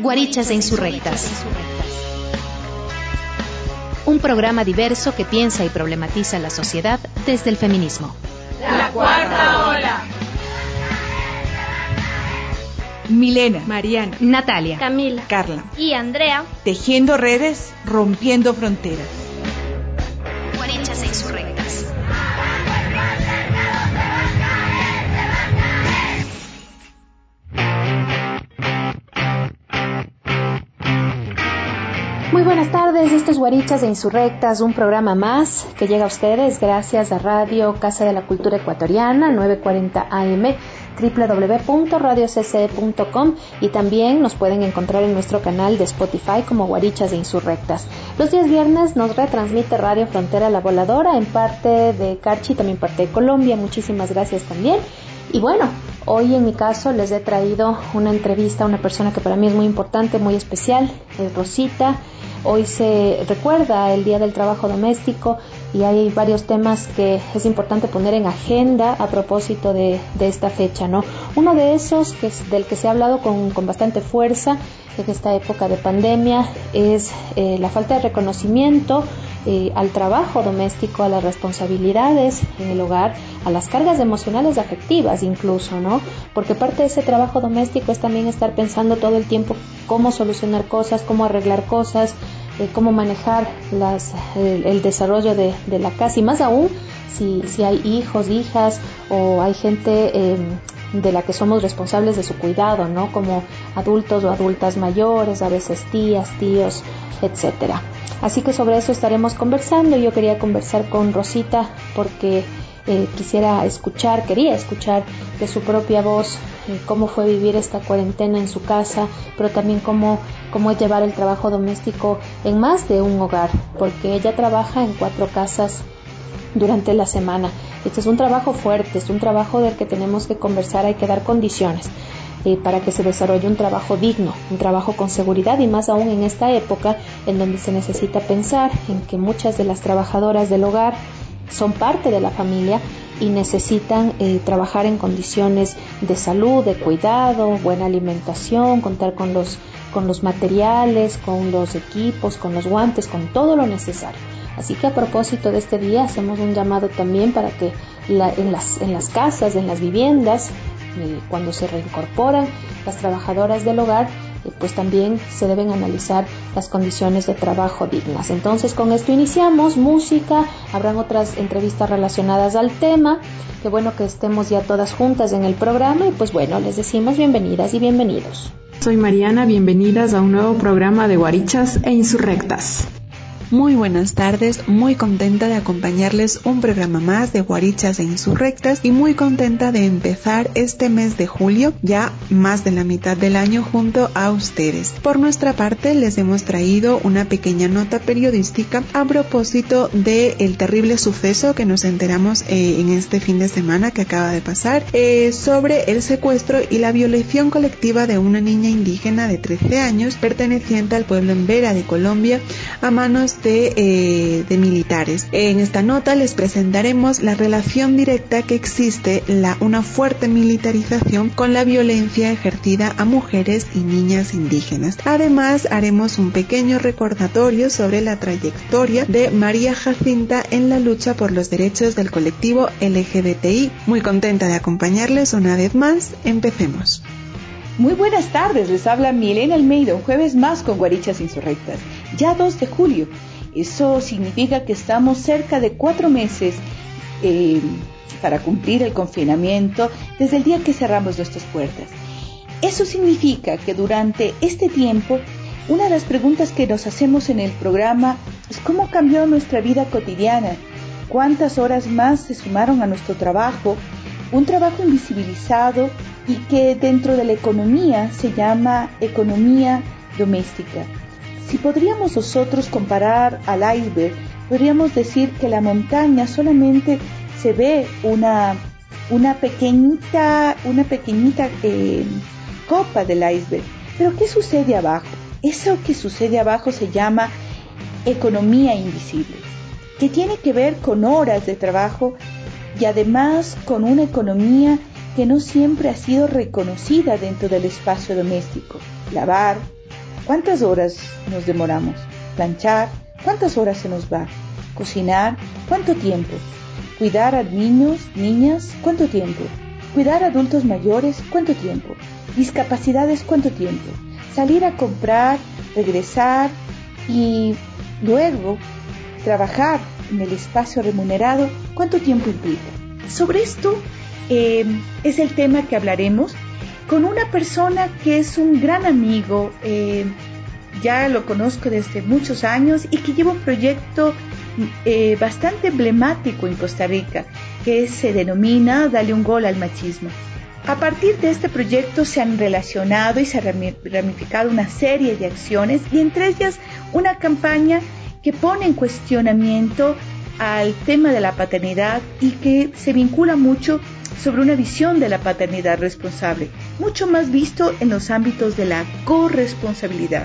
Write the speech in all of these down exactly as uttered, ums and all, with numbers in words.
Guarichas e Insurrectas. Un programa diverso que piensa y problematiza la sociedad desde el feminismo. La cuarta ola. Milena, Mariana, Natalia, Camila, Carla y Andrea. Tejiendo redes, rompiendo fronteras. Guarichas e Insurrectas. Muy buenas tardes, esto es Guarichas e Insurrectas, un programa más que llega a ustedes gracias a Radio Casa de la Cultura Ecuatoriana, novecientos cuarenta A M, doble u doble u doble u punto radio c c e punto com, y también nos pueden encontrar en nuestro canal de Spotify como Guarichas e Insurrectas. Los días viernes nos retransmite Radio Frontera La Voladora, en parte de Carchi, también parte de Colombia. Muchísimas gracias también. Y bueno, hoy en mi caso les he traído una entrevista a una persona que para mí es muy importante, muy especial, es Rosita. Hoy se recuerda el Día del Trabajo Doméstico y hay varios temas que es importante poner en agenda a propósito de, de esta fecha, ¿no? Uno de esos, que es del que se ha hablado con, con bastante fuerza en esta época de pandemia, es eh, la falta de reconocimiento eh, al trabajo doméstico, a las responsabilidades en el hogar, a las cargas emocionales afectivas incluso, ¿no? Porque parte de ese trabajo doméstico es también estar pensando todo el tiempo cómo solucionar cosas, cómo arreglar cosas, eh, cómo manejar las, el, el desarrollo de, de la casa, y más aún si, si hay hijos, hijas, o hay gente eh, de la que somos responsables de su cuidado, ¿no? Como adultos o adultas mayores, a veces tías, tíos, etcétera. Así que sobre eso estaremos conversando. Yo quería conversar con Rosita porque eh, quisiera escuchar, quería escuchar de su propia voz eh, cómo fue vivir esta cuarentena en su casa, pero también cómo, cómo es llevar el trabajo doméstico en más de un hogar, porque ella trabaja en cuatro casas durante la semana. Este es un trabajo fuerte, es un trabajo del que tenemos que conversar, hay que dar condiciones eh, para que se desarrolle un trabajo digno, un trabajo con seguridad, y más aún en esta época en donde se necesita pensar en que muchas de las trabajadoras del hogar son parte de la familia y necesitan eh, trabajar en condiciones de salud, de cuidado, buena alimentación, contar con los, con los materiales, con los equipos, con los guantes, con todo lo necesario. Así que a propósito de este día hacemos un llamado también para que la, en, las, en las casas, en las viviendas, eh, cuando se reincorporan las trabajadoras del hogar, eh, pues también se deben analizar las condiciones de trabajo dignas. Entonces con esto iniciamos, música, habrán otras entrevistas relacionadas al tema. Qué bueno que estemos ya todas juntas en el programa y pues bueno, les decimos bienvenidas y bienvenidos. Soy Mariana, bienvenidas a un nuevo programa de Guarichas e Insurrectas. Muy buenas tardes, muy contenta de acompañarles un programa más de Guarichas e Insurrectas y muy contenta de empezar este mes de julio, ya más de la mitad del año, junto a ustedes. Por nuestra parte les hemos traído una pequeña nota periodística a propósito del terrible suceso que nos enteramos eh, en este fin de semana que acaba de pasar, eh, sobre el secuestro y la violación colectiva de una niña indígena de trece años perteneciente al pueblo Embera de Colombia a manos De, eh, de militares. En esta nota les presentaremos la relación directa que existe, la, una fuerte militarización con la violencia ejercida a mujeres y niñas indígenas. Además, haremos un pequeño recordatorio sobre la trayectoria de María Jacinta en la lucha por los derechos del colectivo L G B T I. Muy contenta de acompañarles una vez más. Empecemos. Muy buenas tardes, les habla Milena Almeida, un jueves más con Guarichas Insurrectas. Ya dos de julio. Eso significa que estamos cerca de cuatro meses eh, para cumplir el confinamiento desde el día que cerramos nuestras puertas. Eso significa que durante este tiempo, una de las preguntas que nos hacemos en el programa es cómo cambió nuestra vida cotidiana, cuántas horas más se sumaron a nuestro trabajo, un trabajo invisibilizado y que dentro de la economía se llama economía doméstica. Si podríamos nosotros comparar al iceberg, podríamos decir que la montaña solamente se ve una, una pequeñita, una pequeñita eh, copa del iceberg. Pero ¿qué sucede abajo? Eso que sucede abajo se llama economía invisible, que tiene que ver con horas de trabajo y además con una economía que no siempre ha sido reconocida dentro del espacio doméstico. Lavar, ¿cuántas horas nos demoramos? Planchar, ¿cuántas horas se nos va? Cocinar, ¿cuánto tiempo? Cuidar a niños, niñas, ¿cuánto tiempo? Cuidar a adultos mayores, ¿cuánto tiempo? Discapacidades, ¿cuánto tiempo? Salir a comprar, regresar y luego trabajar en el espacio remunerado, ¿cuánto tiempo implica? Sobre esto eh, es el tema que hablaremos con una persona que es un gran amigo, eh, ya lo conozco desde muchos años y que lleva un proyecto eh, bastante emblemático en Costa Rica, que se denomina Dale un gol al machismo. A partir de este proyecto se han relacionado y se ha ramificado una serie de acciones y entre ellas una campaña que pone en cuestionamiento al tema de la paternidad y que se vincula mucho sobre una visión de la paternidad responsable, mucho más visto en los ámbitos de la corresponsabilidad.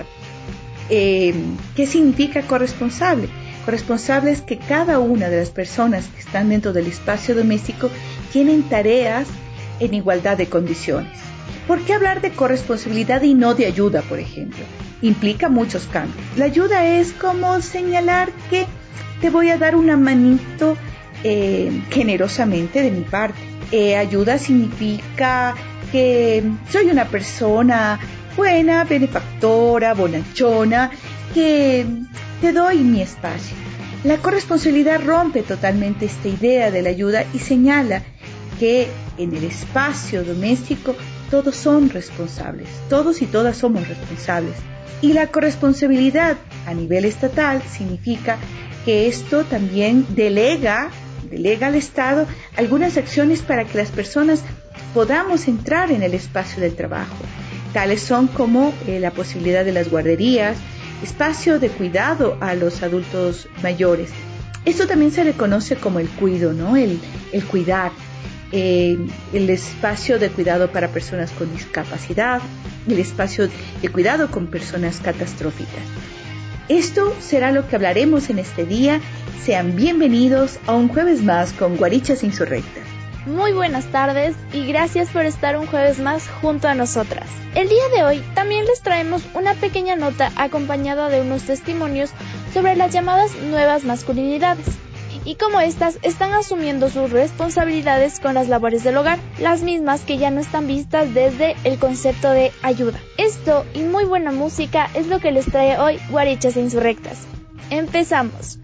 Eh, ¿Qué significa corresponsable? Corresponsable es que cada una de las personas que están dentro del espacio doméstico tienen tareas en igualdad de condiciones. ¿Por qué hablar de corresponsabilidad y no de ayuda, por ejemplo? Implica muchos cambios. La ayuda es como señalar que te voy a dar una manito eh, generosamente de mi parte. Eh, ayuda significa que soy una persona buena, benefactora, bonachona, que te doy mi espacio. La corresponsabilidad rompe totalmente esta idea de la ayuda y señala que en el espacio doméstico todos son responsables, todos y todas somos responsables. Y la corresponsabilidad a nivel estatal significa que esto también delega, delega al Estado algunas acciones para que las personas podamos entrar en el espacio del trabajo. Tales son como eh, la posibilidad de las guarderías, espacio de cuidado a los adultos mayores. Esto también se le conoce como el cuido, ¿no? El, el cuidar. Eh, el espacio de cuidado para personas con discapacidad, el espacio de cuidado con personas catastróficas. Esto será lo que hablaremos en este día. Sean bienvenidos a un jueves más con Guarichas Insurrectas. Muy buenas tardes y gracias por estar un jueves más junto a nosotras. El día de hoy también les traemos una pequeña nota acompañada de unos testimonios sobre las llamadas nuevas masculinidades y cómo éstas están asumiendo sus responsabilidades con las labores del hogar, las mismas que ya no están vistas desde el concepto de ayuda. Esto y muy buena música es lo que les trae hoy Guarichas Insurrectas. Empezamos.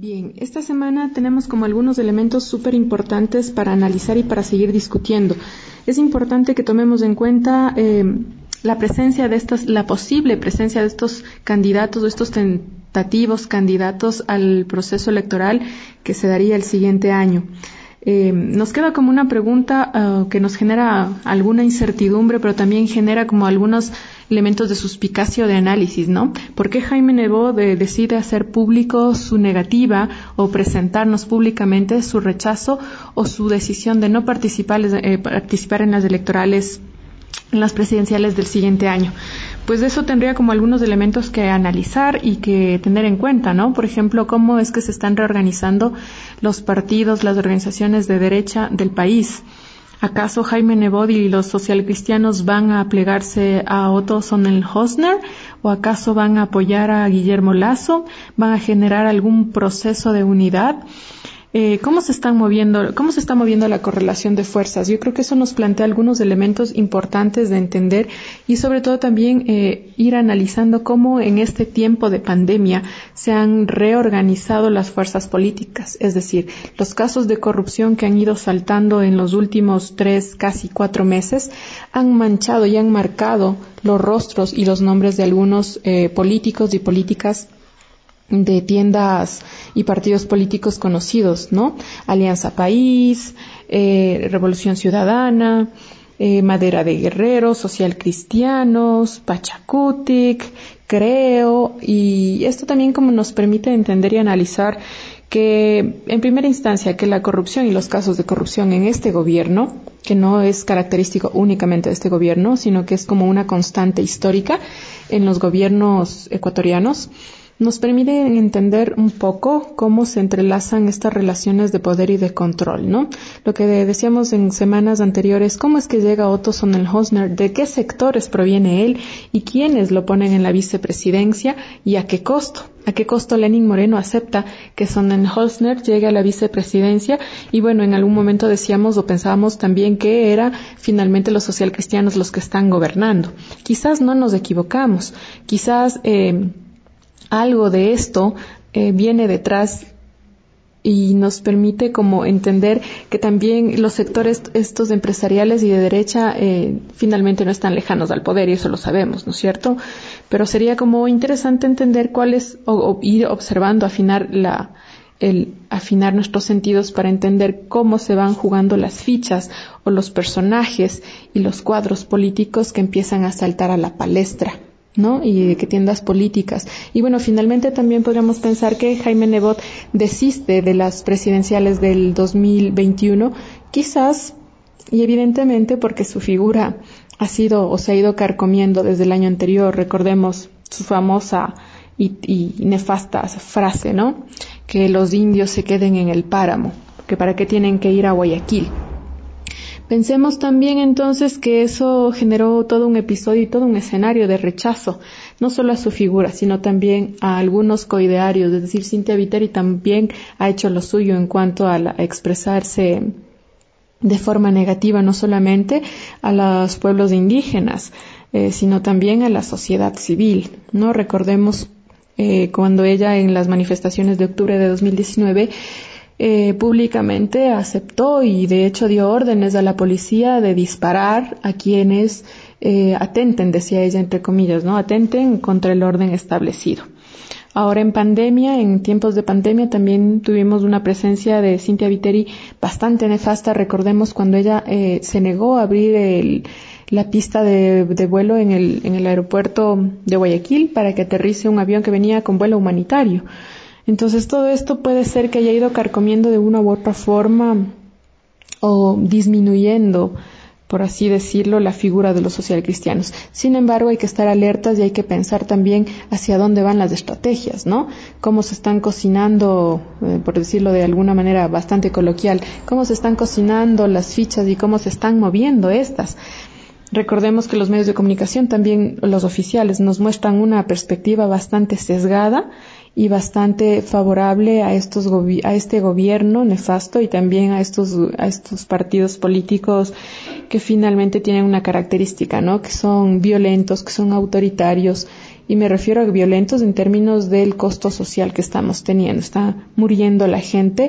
Bien, esta semana tenemos como algunos elementos súper importantes para analizar y para seguir discutiendo. Es importante que tomemos en cuenta eh, la presencia de estas, la posible presencia de estos candidatos o estos tentativos candidatos al proceso electoral que se daría el siguiente año. Eh, nos queda como una pregunta uh, que nos genera alguna incertidumbre, pero también genera como algunos elementos de suspicacia o de análisis, ¿no? ¿Por qué Jaime Nebot de, decide hacer público su negativa o presentarnos públicamente su rechazo o su decisión de no participar, eh, participar en las electorales, en las presidenciales del siguiente año? Pues eso tendría como algunos elementos que analizar y que tener en cuenta, ¿no? Por ejemplo, cómo es que se están reorganizando los partidos, las organizaciones de derecha del país. ¿Acaso Jaime Nebot y los socialcristianos van a plegarse a Otto Sonnenhösner? ¿O acaso van a apoyar a Guillermo Lasso? ¿Van a generar algún proceso de unidad? Eh, ¿Cómo se están moviendo, cómo se está moviendo la correlación de fuerzas? Yo creo que eso nos plantea algunos elementos importantes de entender y sobre todo también eh, ir analizando cómo en este tiempo de pandemia se han reorganizado las fuerzas políticas. Es decir, los casos de corrupción que han ido saltando en los últimos tres, casi cuatro meses, han manchado y han marcado los rostros y los nombres de algunos eh, políticos y políticas de tiendas y partidos políticos conocidos, ¿no? Alianza País, eh, Revolución Ciudadana, eh, Madera de Guerrero, Social Cristianos, Pachacutic, Creo, y esto también como nos permite entender y analizar que en primera instancia que la corrupción y los casos de corrupción en este gobierno, que no es característico únicamente de este gobierno, sino que es como una constante histórica en los gobiernos ecuatorianos, nos permite entender un poco cómo se entrelazan estas relaciones de poder y de control, ¿no? Lo que decíamos en semanas anteriores, cómo es que llega Otto Sonnenhösner, de qué sectores proviene él y quiénes lo ponen en la vicepresidencia y a qué costo. ¿A qué costo Lenín Moreno acepta que Sonnenhösner llegue a la vicepresidencia? Y bueno, en algún momento decíamos o pensábamos también que era finalmente los socialcristianos los que están gobernando. Quizás no nos equivocamos, quizás eh, algo de esto eh, viene detrás y nos permite como entender que también los sectores estos empresariales y de derecha eh, finalmente no están lejanos al poder y eso lo sabemos, ¿no es cierto? Pero sería como interesante entender cuáles o, o ir observando, afinar la el afinar nuestros sentidos para entender cómo se van jugando las fichas o los personajes y los cuadros políticos que empiezan a saltar a la palestra, ¿no? Y de qué tiendas políticas. Y bueno, finalmente también podríamos pensar que Jaime Nebot desiste de las presidenciales del dos mil veintiuno, quizás y evidentemente porque su figura ha sido o se ha ido carcomiendo desde el año anterior. Recordemos su famosa y, y nefasta frase, ¿no? Que los indios se queden en el páramo, que para qué tienen que ir a Guayaquil. Pensemos también entonces que eso generó todo un episodio y todo un escenario de rechazo, no solo a su figura, sino también a algunos coidearios, es decir, Cynthia Viteri también ha hecho lo suyo en cuanto a, la, a expresarse de forma negativa, no solamente a los pueblos indígenas, eh, sino también a la sociedad civil, ¿no? Recordemos eh, cuando ella en las manifestaciones de octubre de dos mil diecinueve Eh, públicamente aceptó y de hecho dio órdenes a la policía de disparar a quienes eh, atenten, decía ella entre comillas, ¿no? Atenten contra el orden establecido. Ahora en pandemia, en tiempos de pandemia, también tuvimos una presencia de Cynthia Viteri bastante nefasta. Recordemos cuando ella eh, se negó a abrir el, la pista de, de vuelo en el, en el aeropuerto de Guayaquil para que aterrice un avión que venía con vuelo humanitario. Entonces todo esto puede ser que haya ido carcomiendo de una u otra forma o disminuyendo, por así decirlo, la figura de los socialcristianos. Sin embargo, hay que estar alertas y hay que pensar también hacia dónde van las estrategias, ¿no? Cómo se están cocinando, eh, por decirlo de alguna manera bastante coloquial, cómo se están cocinando las fichas y cómo se están moviendo estas. Recordemos que los medios de comunicación, también los oficiales, nos muestran una perspectiva bastante sesgada y bastante favorable a estos gobi- a este gobierno nefasto y también a estos a estos partidos políticos que finalmente tienen una característica, ¿no? Que son violentos, que son autoritarios, y me refiero a violentos en términos del costo social que estamos teniendo. Está muriendo la gente,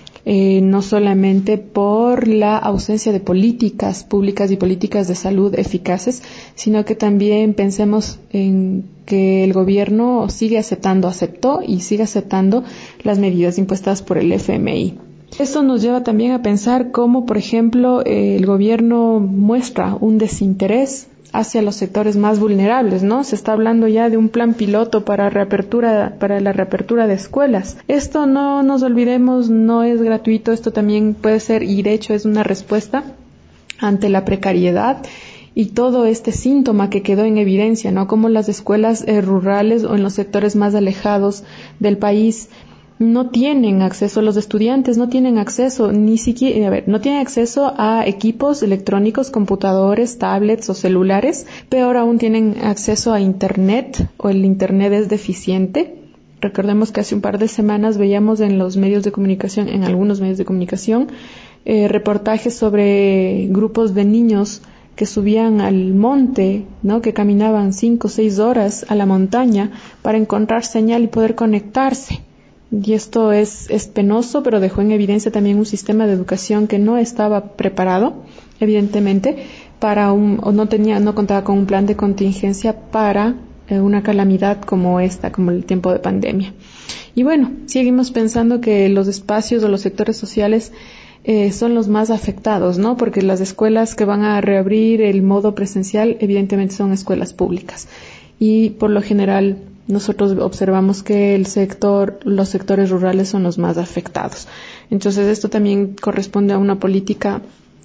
eh, no solamente por la ausencia de políticas públicas y políticas de salud eficaces, sino que también pensemos en que el gobierno sigue aceptando, aceptó y sigue aceptando las medidas impuestas por el F M I. Esto nos lleva también a pensar cómo, por ejemplo, eh, el gobierno muestra un desinterés hacia los sectores más vulnerables, ¿no? Se está hablando ya de un plan piloto para reapertura, para la reapertura de escuelas. Esto, no nos olvidemos, no es gratuito, esto también puede ser, y de hecho es una respuesta ante la precariedad y todo este síntoma que quedó en evidencia, ¿no? Como las escuelas eh, rurales o en los sectores más alejados del país no tienen acceso, los estudiantes no tienen acceso, ni siquiera, a ver, no tienen acceso a equipos electrónicos, computadores, tablets o celulares, peor aún tienen acceso a internet, o el internet es deficiente. Recordemos que hace un par de semanas veíamos en los medios de comunicación, en algunos medios de comunicación, eh, reportajes sobre grupos de niños que subían al monte, ¿no? Que caminaban cinco o seis horas a la montaña para encontrar señal y poder conectarse. Y esto es, es penoso, pero dejó en evidencia también un sistema de educación que no estaba preparado, evidentemente, para un, o no tenía, no contaba con un plan de contingencia para eh, una calamidad como esta, como el tiempo de pandemia. Y bueno, seguimos pensando que los espacios o los sectores sociales eh, son los más afectados, ¿no? Porque las escuelas que van a reabrir el modo presencial, evidentemente son escuelas públicas. Y por lo general, nosotros observamos que el sector, los sectores rurales son los más afectados. Entonces, esto también corresponde a una política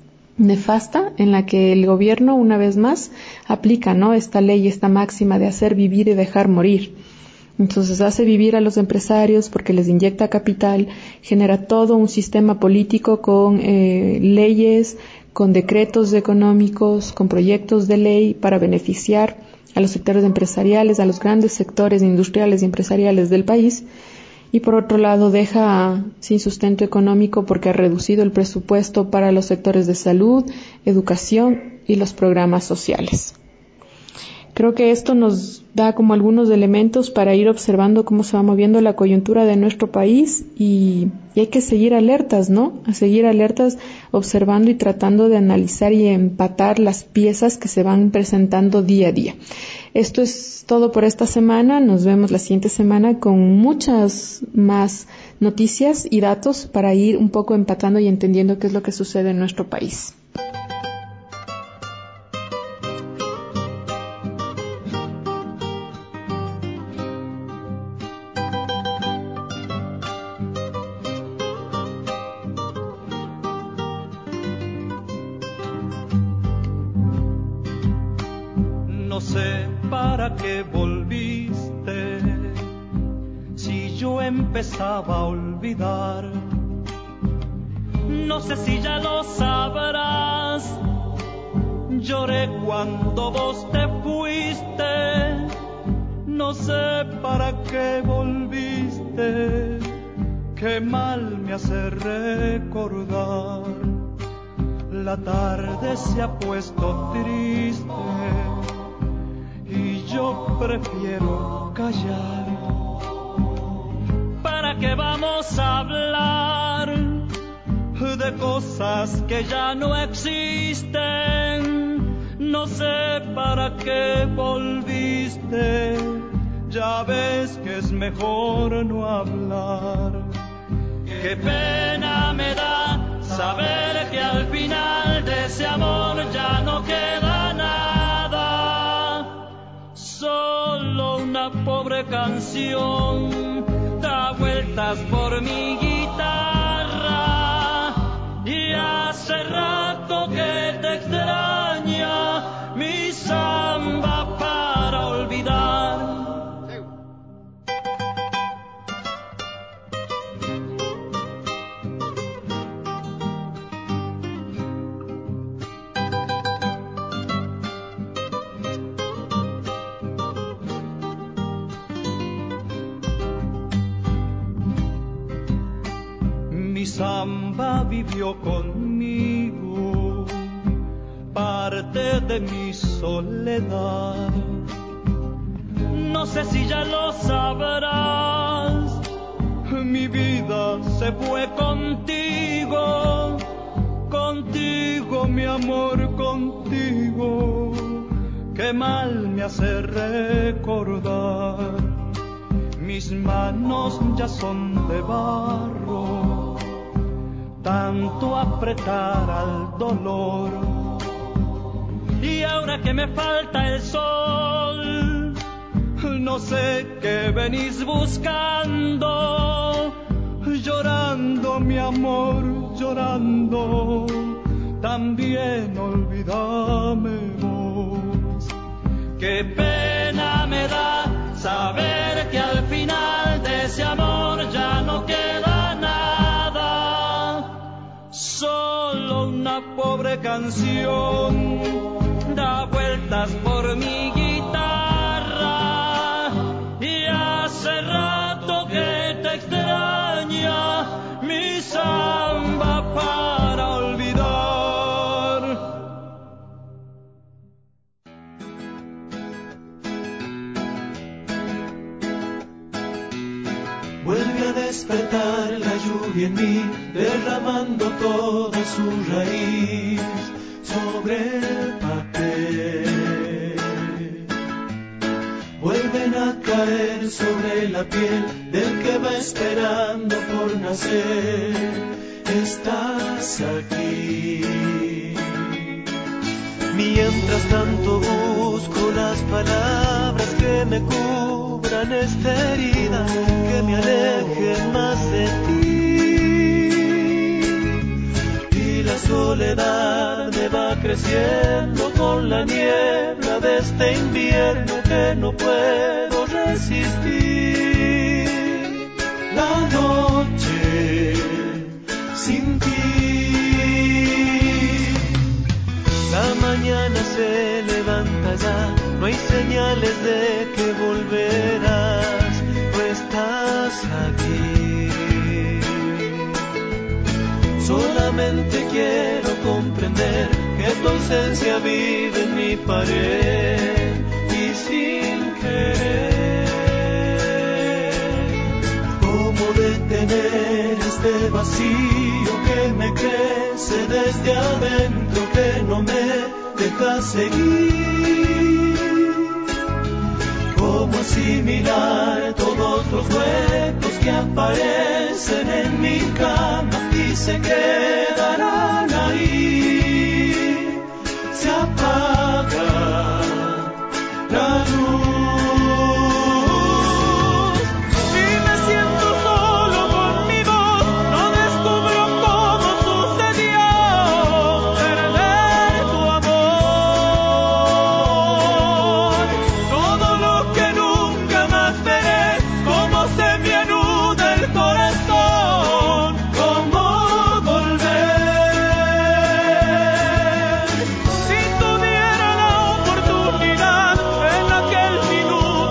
nefasta en la que el gobierno, una vez más, aplica, ¿no? Esta ley, esta máxima de hacer vivir y dejar morir. Entonces, hace vivir a los empresarios porque les inyecta capital, genera todo un sistema político con eh, leyes, con decretos económicos, con proyectos de ley para beneficiar a los sectores empresariales, a los grandes sectores industriales y empresariales del país, y por otro lado deja sin sustento económico porque ha reducido el presupuesto para los sectores de salud, educación y los programas sociales. Creo que esto nos da como algunos elementos para ir observando cómo se va moviendo la coyuntura de nuestro país y, y hay que seguir alertas, ¿no? A seguir alertas, observando y tratando de analizar y empatar las piezas que se van presentando día a día. Esto es todo por esta semana. Nos vemos la siguiente semana con muchas más noticias y datos para ir un poco empatando y entendiendo qué es lo que sucede en nuestro país. No sé para qué volviste, si yo empezaba a olvidar. No sé si ya lo sabrás, lloré cuando vos te fuiste. No sé para qué volviste, qué mal me hace recordar. La tarde se ha puesto triste y yo prefiero callar. ¿Para qué vamos a hablar de cosas que ya no existen? No sé para qué volviste, ya ves que es mejor no hablar. Qué pena me da saber que al final de ese amor ya no queda nada, solo una pobre canción da vueltas por mi guitarra y hace rato que te extraña mi samba para olvidar. samba vivió conmigo, parte de mi soledad. No sé si ya lo sabrás, mi vida se fue contigo, contigo mi amor, contigo, qué mal me hace recordar. Mis manos ya son de barro, tanto apretar al dolor. Y ahora que me falta el sol, no sé qué venís buscando, llorando mi amor, llorando, también olvídame vos. Qué pena me da saber que al final de ese amor ya no queda nada, solo una pobre canción da vueltas por mi guitarra, y hace rato que te extraña mi samba para olvidar. Vuelve a despertar la lluvia en mí, derramando toda su raíz sobre el papel. Vuelven a caer sobre la piel del que va esperando por nacer. Estás aquí. Mientras tanto busco las palabras que me cubran esta herida, que me alejen más de ti. Y la soledad me va creciendo con la niebla de este invierno que no puedo resistir. La noche sin ti. La mañana se levanta ya, no hay señales de que volverás, no estás aquí. Solamente quiero comprender que tu ausencia vive en mi pared y sin querer. ¿Cómo detener este vacío que me crece desde adentro, que no me deja seguir? ¿Cómo asimilar todos los huecos que aparecen en mi cama y se quedarán ahí? Se apaga la luz. Si tuviera la oportunidad en aquel minuto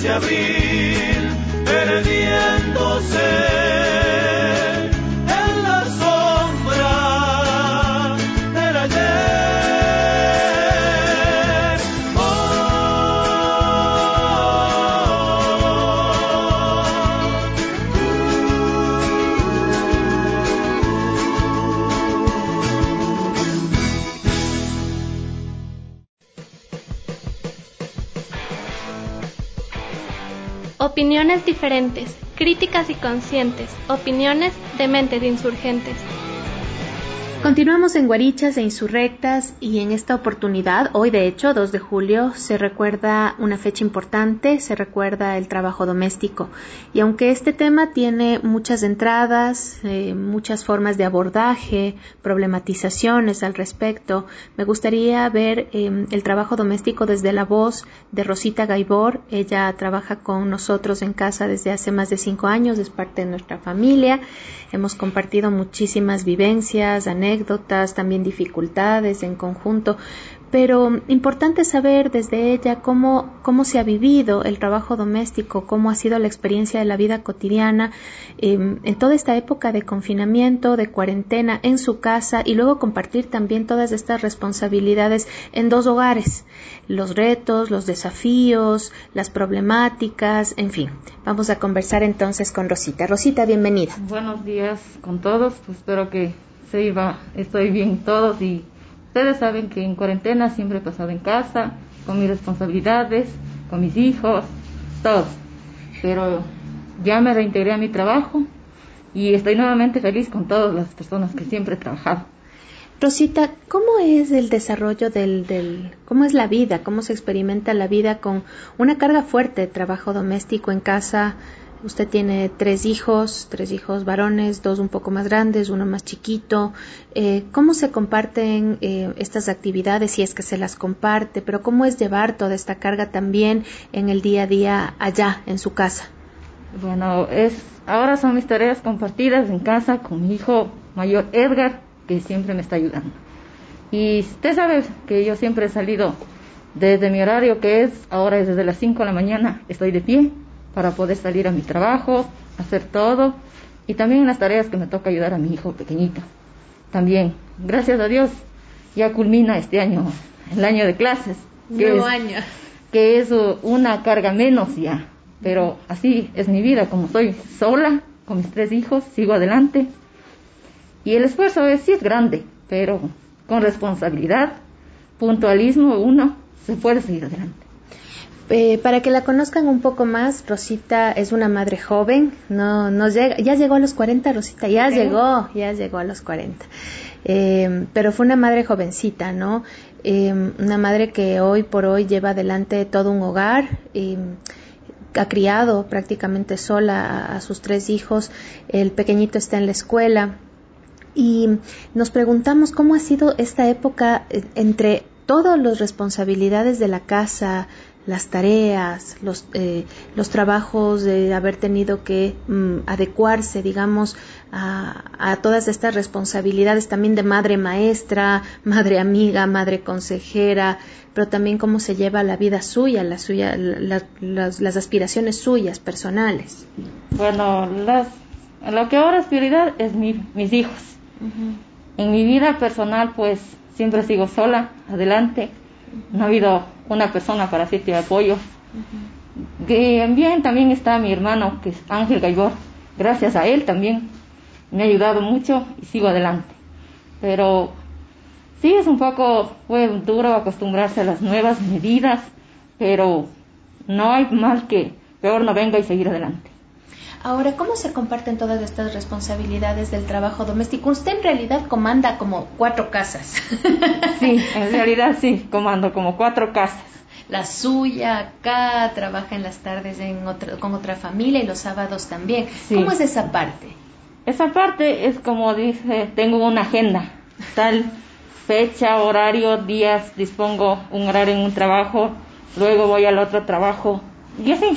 de abril, perdiéndose en la sombra del ayer. Oh, Opiniones diferentes, críticas y conscientes, opiniones de mentes insurgentes. Continuamos en Guarichas e Insurrectas y en esta oportunidad, hoy de hecho, dos de julio, se recuerda una fecha importante, se recuerda el trabajo doméstico. Y aunque este tema tiene muchas entradas, eh, muchas formas de abordaje, problematizaciones al respecto, me gustaría ver eh, el trabajo doméstico desde la voz de Rosita Gaibor. Ella trabaja con nosotros en casa desde hace más de cinco años, es parte de nuestra familia. Hemos compartido muchísimas vivencias, anécdotas, también dificultades en conjunto, pero importante saber desde ella cómo, cómo se ha vivido el trabajo doméstico, cómo ha sido la experiencia de la vida cotidiana eh, en toda esta época de confinamiento, de cuarentena en su casa y luego compartir también todas estas responsabilidades en dos hogares, los retos, los desafíos, las problemáticas, en fin. Vamos a conversar entonces con Rosita. Rosita, bienvenida. Buenos días con todos, pues espero que se iba, estoy bien todos y ustedes saben que en cuarentena siempre he pasado en casa, con mis responsabilidades, con mis hijos, todo. Pero ya me reintegré a mi trabajo y estoy nuevamente feliz con todas las personas que siempre he trabajado. Rosita, ¿cómo es el desarrollo del, del, cómo es la vida, cómo se experimenta la vida con una carga fuerte de trabajo doméstico en casa? Usted tiene tres hijos, tres hijos varones, dos un poco más grandes, uno más chiquito. Eh, ¿Cómo se comparten eh, estas actividades, si es que se las comparte? Pero ¿cómo es llevar toda esta carga también en el día a día allá, en su casa? Bueno, es ahora son mis tareas compartidas en casa con mi hijo mayor Edgar, que siempre me está ayudando. Y usted sabe que yo siempre he salido desde mi horario, que es ahora es desde las cinco de la mañana, estoy de pie para poder salir a mi trabajo, hacer todo, y también en las tareas que me toca ayudar a mi hijo pequeñito. También, gracias a Dios, ya culmina este año, el año de clases. Nuevo año. Que es una carga menos ya, pero así es mi vida, como soy sola, con mis tres hijos, sigo adelante. Y el esfuerzo es, sí es grande, pero con responsabilidad, puntualismo, uno se puede seguir adelante. Eh, para que la conozcan un poco más, Rosita es una madre joven, no, no llega, ya llegó a los cuarenta, Rosita, ya ¿Eh? llegó, ya llegó a los cuarenta, eh, pero fue una madre jovencita, ¿no? Eh, una madre que hoy por hoy lleva adelante todo un hogar, eh, ha criado prácticamente sola a, a sus tres hijos, el pequeñito está en la escuela, y nos preguntamos cómo ha sido esta época eh, entre todas las responsabilidades de la casa, las tareas, los, eh, los trabajos de haber tenido que mm, adecuarse, digamos, a, a todas estas responsabilidades también de madre maestra, madre amiga, madre consejera, pero también cómo se lleva la vida suya, la suya, la, las, las aspiraciones suyas, personales. Bueno, las, lo que ahora es prioridad es mi, mis hijos. Uh-huh. En mi vida personal, pues, siempre sigo sola, adelante. No ha habido una persona para hacerte apoyo. Uh-huh. Que bien, también está mi hermano, que es Ángel Gaibor. Gracias a él también me ha ayudado mucho y sigo adelante. Pero sí es un poco, fue duro acostumbrarse a las nuevas medidas, pero no hay mal que peor no venga y seguir adelante. Ahora, ¿cómo se comparten todas estas responsabilidades del trabajo doméstico? Usted en realidad comanda como cuatro casas. Sí, en realidad sí, comando como cuatro casas. La suya acá, trabaja en las tardes en otro, con otra familia y los sábados también. Sí. ¿Cómo es esa parte? Esa parte es como dice, tengo una agenda, tal fecha, horario, días, dispongo un horario en un trabajo, luego voy al otro trabajo y así.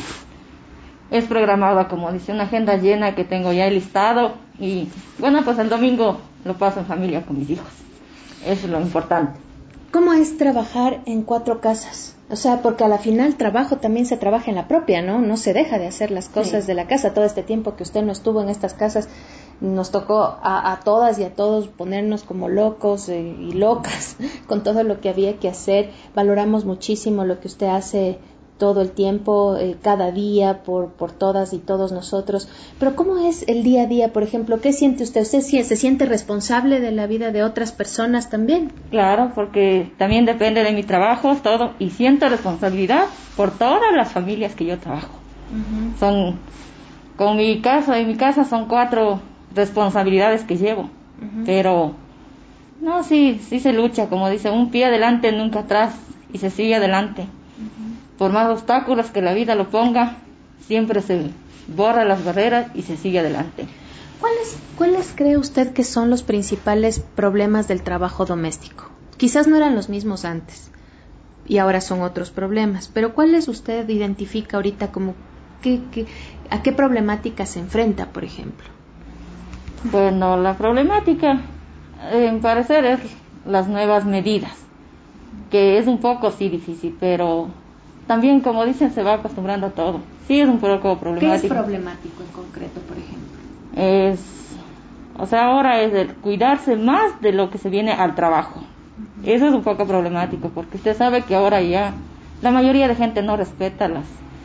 Es programada, como dice, una agenda llena que tengo ya listado y bueno, pues el domingo lo paso en familia con mis hijos. Eso es lo importante. ¿Cómo es trabajar en cuatro casas? O sea, porque a la final trabajo también se trabaja en la propia, ¿no? No se deja de hacer las cosas sí. de la casa. Todo este tiempo que usted no estuvo en estas casas, nos tocó a, a todas y a todos ponernos como locos eh, y locas con todo lo que había que hacer. Valoramos muchísimo lo que usted hace todo el tiempo, eh, cada día, por, por todas y todos nosotros. Pero ¿cómo es el día a día, por ejemplo? ¿Qué siente usted? ¿Usted se siente responsable de la vida de otras personas también? Claro, porque también depende de mi trabajo, todo, y siento responsabilidad por todas las familias que yo trabajo. Uh-huh. Son, con mi casa, en mi casa son cuatro responsabilidades que llevo, uh-huh. pero, no, sí, sí se lucha, como dice, un pie adelante, nunca atrás, y se sigue adelante. Por más obstáculos que la vida lo ponga, siempre se borra las barreras y se sigue adelante. ¿Cuáles, ¿Cuáles cree usted que son los principales problemas del trabajo doméstico? Quizás no eran los mismos antes y ahora son otros problemas, pero ¿cuáles usted identifica ahorita como qué, qué, a qué problemática se enfrenta, por ejemplo? Bueno, la problemática, en mi parecer, es las nuevas medidas, que es un poco sí difícil, pero también, como dicen, se va acostumbrando a todo. Sí, es un poco problemático. ¿Qué es problemático en concreto, por ejemplo? Es, o sea, ahora es el cuidarse más de lo que se viene al trabajo. Uh-huh. Eso es un poco problemático, porque usted sabe que ahora ya la mayoría de gente no respeta las,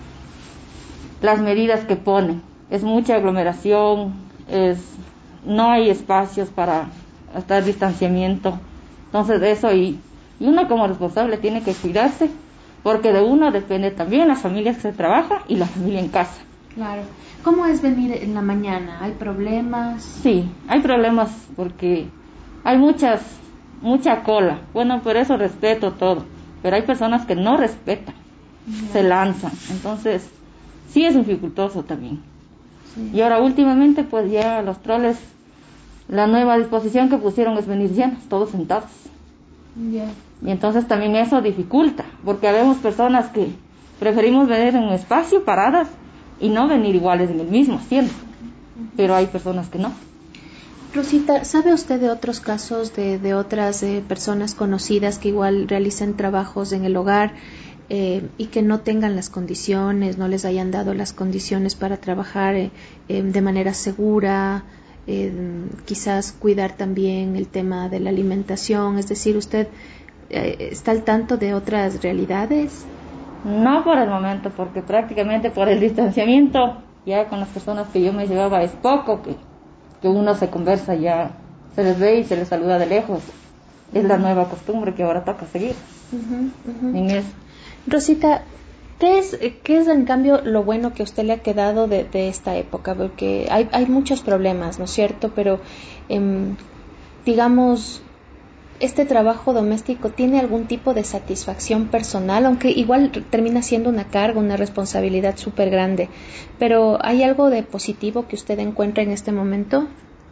las medidas que ponen. Es mucha aglomeración, es, no hay espacios para estar distanciamiento. Entonces, eso y, y uno como responsable tiene que cuidarse, porque de uno depende también las familias que se trabaja y la familia en casa. Claro. ¿Cómo es venir en la mañana? ¿Hay problemas? Sí, hay problemas porque hay muchas, mucha cola. Bueno, por eso respeto todo. Pero hay personas que no respetan, yeah. se lanzan. Entonces, sí es dificultoso también. Sí. Y ahora últimamente, pues ya los troles, la nueva disposición que pusieron es venir llenos, todos sentados. Yeah. Y entonces también eso dificulta, porque habemos personas que preferimos venir en un espacio paradas y no venir iguales en el mismo asiento, pero hay personas que no. Rosita, ¿sabe usted de otros casos de, de otras eh, personas conocidas que igual realicen trabajos en el hogar eh, y que no tengan las condiciones, no les hayan dado las condiciones para trabajar eh, eh, de manera segura? Eh, quizás cuidar también el tema de la alimentación, es decir, ¿usted eh, está al tanto de otras realidades? No por el momento, porque prácticamente por el distanciamiento ya con las personas que yo me llevaba es poco que, que uno se conversa, ya se les ve y se les saluda de lejos. Es uh-huh. la nueva costumbre que ahora toca seguir. Uh-huh, uh-huh. En eso. Rosita, ¿Qué es, ¿Qué es en cambio lo bueno que a usted le ha quedado de, de esta época? Porque hay, hay muchos problemas, ¿no es cierto? Pero, eh, digamos, ¿este trabajo doméstico tiene algún tipo de satisfacción personal? Aunque igual termina siendo una carga, una responsabilidad súper grande. Pero, ¿hay algo de positivo que usted encuentra en este momento?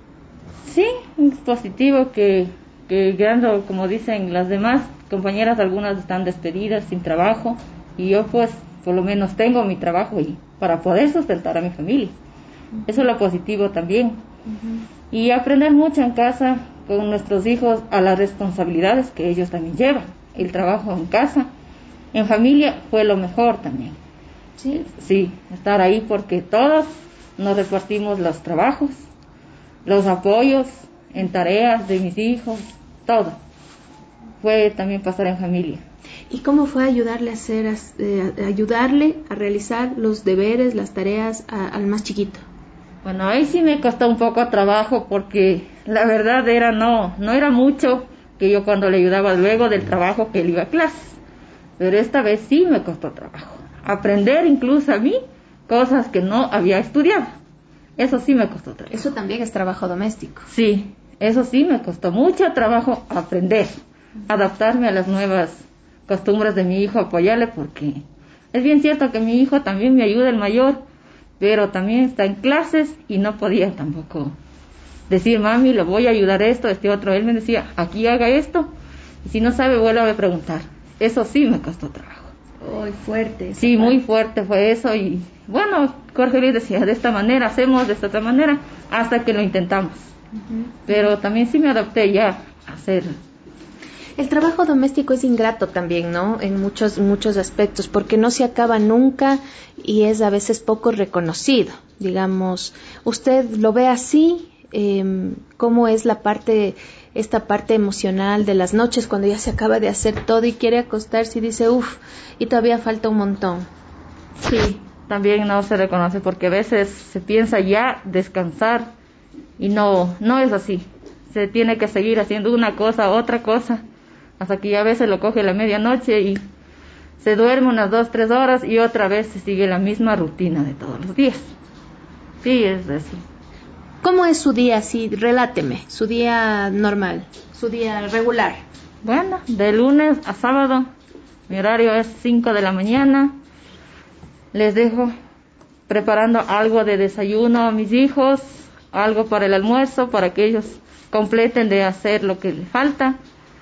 Sí, es positivo que, que como dicen las demás compañeras, algunas están despedidas sin trabajo. Y yo pues por lo menos tengo mi trabajo y para poder sustentar a mi familia. Uh-huh. Eso es lo positivo también. Uh-huh. Y aprender mucho en casa con nuestros hijos a las responsabilidades que ellos también llevan. El trabajo en casa, en familia fue lo mejor también. Sí, sí, estar ahí porque todos nos repartimos los trabajos, los apoyos en tareas de mis hijos, todo. Fue también pasar en familia. ¿Y cómo fue ayudarle a hacer, eh, ayudarle a realizar los deberes, las tareas a, al más chiquito? Bueno, ahí sí me costó un poco trabajo porque la verdad era no, no era mucho que yo cuando le ayudaba luego del trabajo que él iba a clases. Pero esta vez sí me costó trabajo. Aprender incluso a mí cosas que no había estudiado. Eso sí me costó trabajo. Eso también es trabajo doméstico. Sí, eso sí me costó mucho trabajo aprender, adaptarme a las nuevas costumbres de mi hijo, apoyarle, porque es bien cierto que mi hijo también me ayuda, el mayor, pero también está en clases y no podía tampoco decir, mami, le voy a ayudar esto, este otro. Él me decía, aquí haga esto, y si no sabe, vuelve a preguntar. Eso sí me costó trabajo. Muy fuerte. Sí, muy fuerte fue eso, y bueno, Jorge Luis decía, de esta manera, hacemos de esta otra manera, hasta que lo intentamos. Uh-huh. Pero también sí me adapté ya a hacer. El trabajo doméstico es ingrato también, ¿no? En muchos, muchos aspectos, porque no se acaba nunca y es a veces poco reconocido. Digamos, ¿usted lo ve así? Eh, ¿Cómo es la parte, esta parte emocional de las noches cuando ya se acaba de hacer todo y quiere acostarse y dice, uff, y todavía falta un montón? Sí, también no se reconoce porque a veces se piensa ya descansar y no, no es así. Se tiene que seguir haciendo una cosa, otra cosa, hasta que ya a veces lo coge la medianoche y se duerme unas dos, tres horas y otra vez se sigue la misma rutina de todos los días. Sí, es así. ¿Cómo es su día? Sí, reláteme, su día normal, su día regular. Bueno, de lunes a sábado, mi horario es cinco de la mañana. Les dejo preparando algo de desayuno a mis hijos, algo para el almuerzo, para que ellos completen de hacer lo que les falta.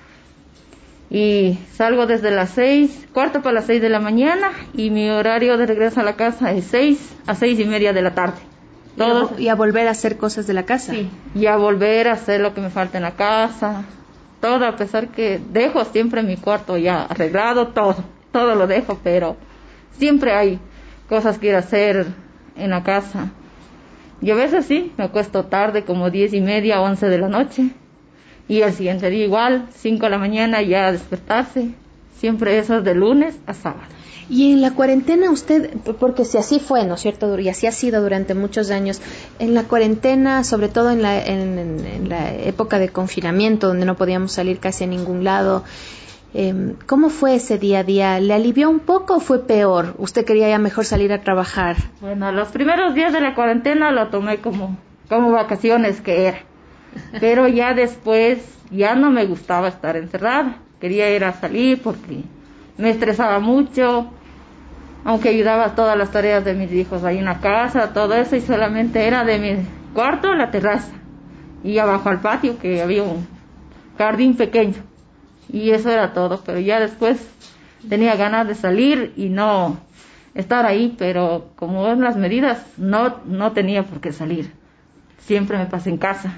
Y salgo desde las seis, cuarto para las seis de la mañana, y mi horario de regreso a la casa es seis a seis y media de la tarde. Todos, y a volver a hacer cosas de la casa. Sí, y a volver a hacer lo que me falta en la casa, todo, a pesar que dejo siempre mi cuarto ya arreglado, todo, todo lo dejo, pero siempre hay cosas que ir a hacer en la casa. Y a veces sí, me acuesto tarde, como diez y media, once de la noche, y el siguiente día igual, cinco de la mañana ya a despertarse, siempre eso es de lunes a sábado. Y en la cuarentena usted, porque si así fue, ¿no es cierto? Y así ha sido durante muchos años, en la cuarentena, sobre todo en la, en, en la época de confinamiento, donde no podíamos salir casi a ningún lado, eh, ¿cómo fue ese día a día? ¿Le alivió un poco o fue peor? ¿Usted quería ya mejor salir a trabajar? Bueno, los primeros días de la cuarentena lo tomé como, como vacaciones que era, pero ya después ya no me gustaba estar encerrada, quería ir a salir porque me estresaba mucho, aunque ayudaba a todas las tareas de mis hijos ahí en la casa, todo eso, y solamente era de mi cuarto a la terraza, y abajo al patio, que había un jardín pequeño, y eso era todo. Pero ya después tenía ganas de salir y no estar ahí, pero como en las medidas, no, no tenía por qué salir, siempre me pasé en casa.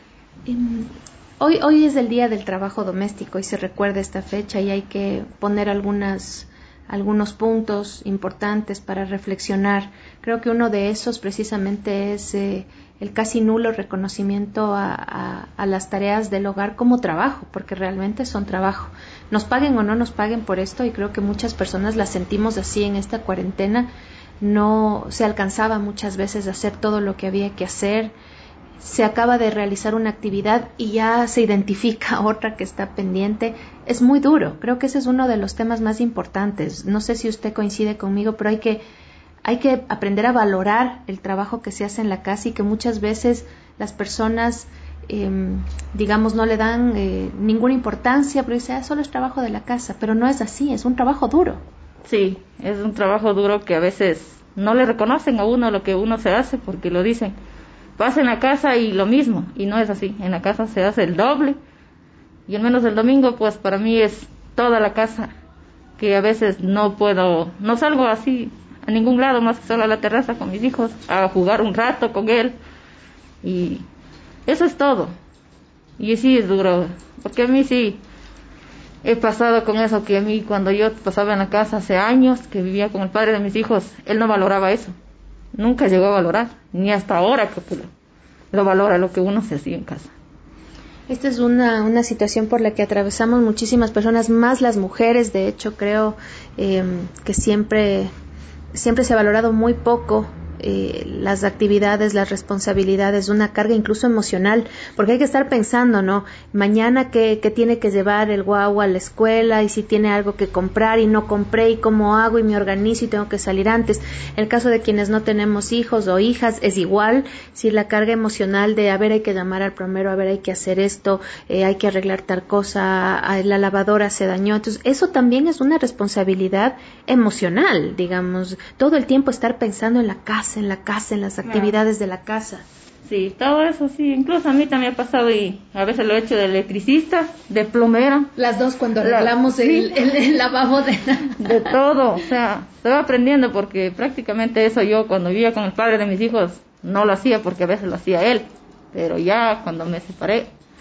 Um, Hoy, hoy es el día del trabajo doméstico y se recuerda esta fecha y hay que poner algunas, algunos puntos importantes para reflexionar. Creo que uno de esos precisamente es eh, el casi nulo reconocimiento a, a, a las tareas del hogar como trabajo, porque realmente son trabajo. Nos paguen o no nos paguen por esto, y creo que muchas personas las sentimos así en esta cuarentena. No se alcanzaba muchas veces a hacer todo lo que había que hacer. Se acaba de realizar una actividad y ya se identifica otra que está pendiente. Es muy duro. Creo que ese es uno de los temas más importantes. No sé si usted coincide conmigo, pero hay que, hay que aprender a valorar el trabajo que se hace en la casa, y que muchas veces las personas, eh, digamos, no le dan eh, ninguna importancia, pero dicen, ah, solo es trabajo de la casa. Pero no es así, es un trabajo duro. Sí, es un trabajo duro que a veces no le reconocen a uno lo que uno se hace, porque lo dicen, pasa en la casa y lo mismo, y no es así. En la casa se hace el doble, y al menos el domingo pues para mí es toda la casa, que a veces no puedo, no salgo así a ningún lado más que solo a la terraza con mis hijos, a jugar un rato con él, y eso es todo. Y sí es duro, porque a mí sí he pasado con eso, que a mí cuando yo pasaba en la casa hace años, que vivía con el padre de mis hijos, él no valoraba eso. Nunca llegó a valorar, ni hasta ahora que lo, lo valora lo que uno se hacía en casa. Esta es una, una situación por la que atravesamos muchísimas personas, más las mujeres. De hecho, creo eh, que siempre, siempre se ha valorado muy poco eh, las actividades, las responsabilidades, una carga incluso emocional, porque hay que estar pensando, ¿no? Mañana qué, qué tiene que llevar el guagua a la escuela, y si tiene algo que comprar y no compré, y cómo hago y me organizo y tengo que salir antes. En el caso de quienes no tenemos hijos o hijas es igual, si la carga emocional de a ver, hay que llamar al plomero, a ver, hay que hacer esto, eh, hay que arreglar tal cosa, a, la lavadora se dañó. Entonces eso también es una responsabilidad emocional, digamos, todo el tiempo estar pensando en la casa, en la casa, en las actividades de la casa. Sí, todo eso sí, incluso a mí también ha pasado, y a veces lo he hecho de electricista, de plomera. Las dos cuando arreglamos la, el, sí, el, el lavabo de... de todo, o sea, estoy aprendiendo, porque prácticamente eso yo cuando vivía con el padre de mis hijos no lo hacía, porque a veces lo hacía él, pero ya cuando me separé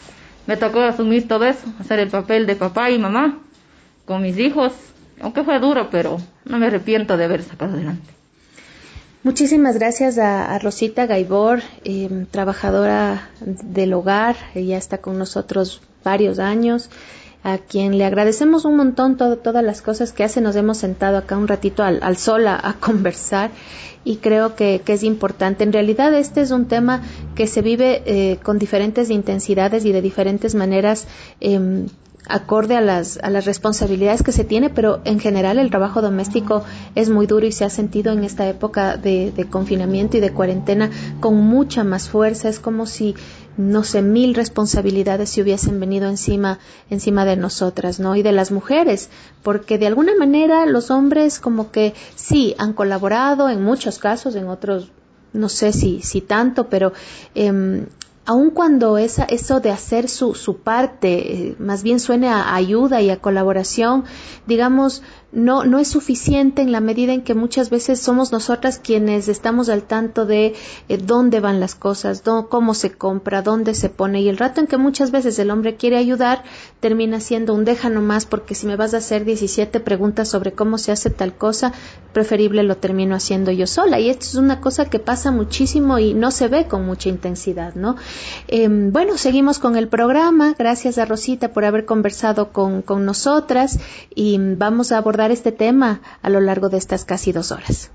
me tocó asumir todo eso, hacer el papel de papá y mamá con mis hijos, aunque fue duro, pero no me arrepiento de haber sacado adelante. Muchísimas gracias a, a Rosita Gaibor, eh, trabajadora del hogar, ella está con nosotros varios años, a quien le agradecemos un montón todo, todas las cosas que hace. Nos hemos sentado acá un ratito al, al sol a, a conversar y creo que, que es importante. En realidad este es un tema que se vive eh, con diferentes intensidades y de diferentes maneras, eh, acorde a las, a las responsabilidades que se tiene, pero en general el trabajo doméstico es muy duro y se ha sentido en esta época de, de confinamiento y de cuarentena con mucha más fuerza. Es como si, no sé, mil responsabilidades se hubiesen venido encima, encima de nosotras, ¿no? Y de las mujeres, porque de alguna manera los hombres como que sí han colaborado en muchos casos, en otros no sé si, si tanto, pero eh, aun cuando esa, eso de hacer su, su parte, eh, más bien suene a ayuda y a colaboración, digamos, no, no es suficiente en la medida en que muchas veces somos nosotras quienes estamos al tanto de eh, dónde van las cosas, dó, cómo se compra, dónde se pone, y el rato en que muchas veces el hombre quiere ayudar, termina siendo un deja nomás, porque si me vas a hacer diecisiete preguntas sobre cómo se hace tal cosa, preferible lo termino haciendo yo sola. Y esto es una cosa que pasa muchísimo y no se ve con mucha intensidad, ¿no? Eh, bueno, seguimos con el programa. Gracias a Rosita por haber conversado con, con nosotras, y vamos a abordar este tema a lo largo de estas casi dos horas.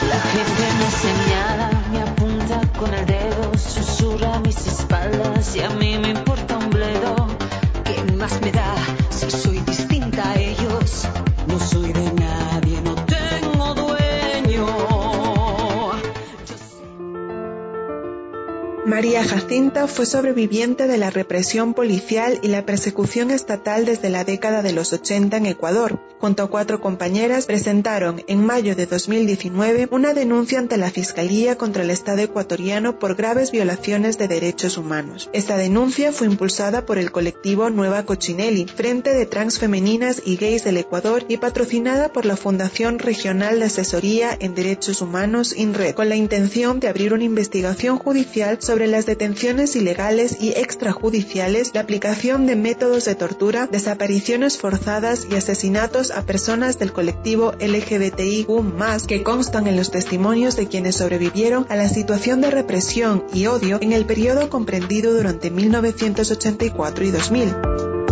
La gente me señala, me apunta con el dedo, susurra a mis espaldas y a mí me importa un bledo. ¿Qué más me da si soy distinta a ellos? No soy de nadie, no tengo dueño. María Jacinta fue sobreviviente de la represión policial y la persecución estatal desde la década de los ochenta en Ecuador. Junto a cuatro compañeras presentaron en mayo de dos mil diecinueve una denuncia ante la Fiscalía contra el Estado ecuatoriano por graves violaciones de derechos humanos. Esta denuncia fue impulsada por el colectivo Nueva Cochinelli, Frente de Trans Femeninas y Gays del Ecuador, y patrocinada por la Fundación Regional de Asesoría en Derechos Humanos INRED, con la intención de abrir una investigación judicial sobre las detenciones ilegales y extrajudiciales, la aplicación de métodos de tortura, desapariciones forzadas y asesinatos a personas del colectivo L G B T I Q más, que constan en los testimonios de quienes sobrevivieron a la situación de represión y odio en el periodo comprendido durante mil novecientos ochenta y cuatro y dos mil.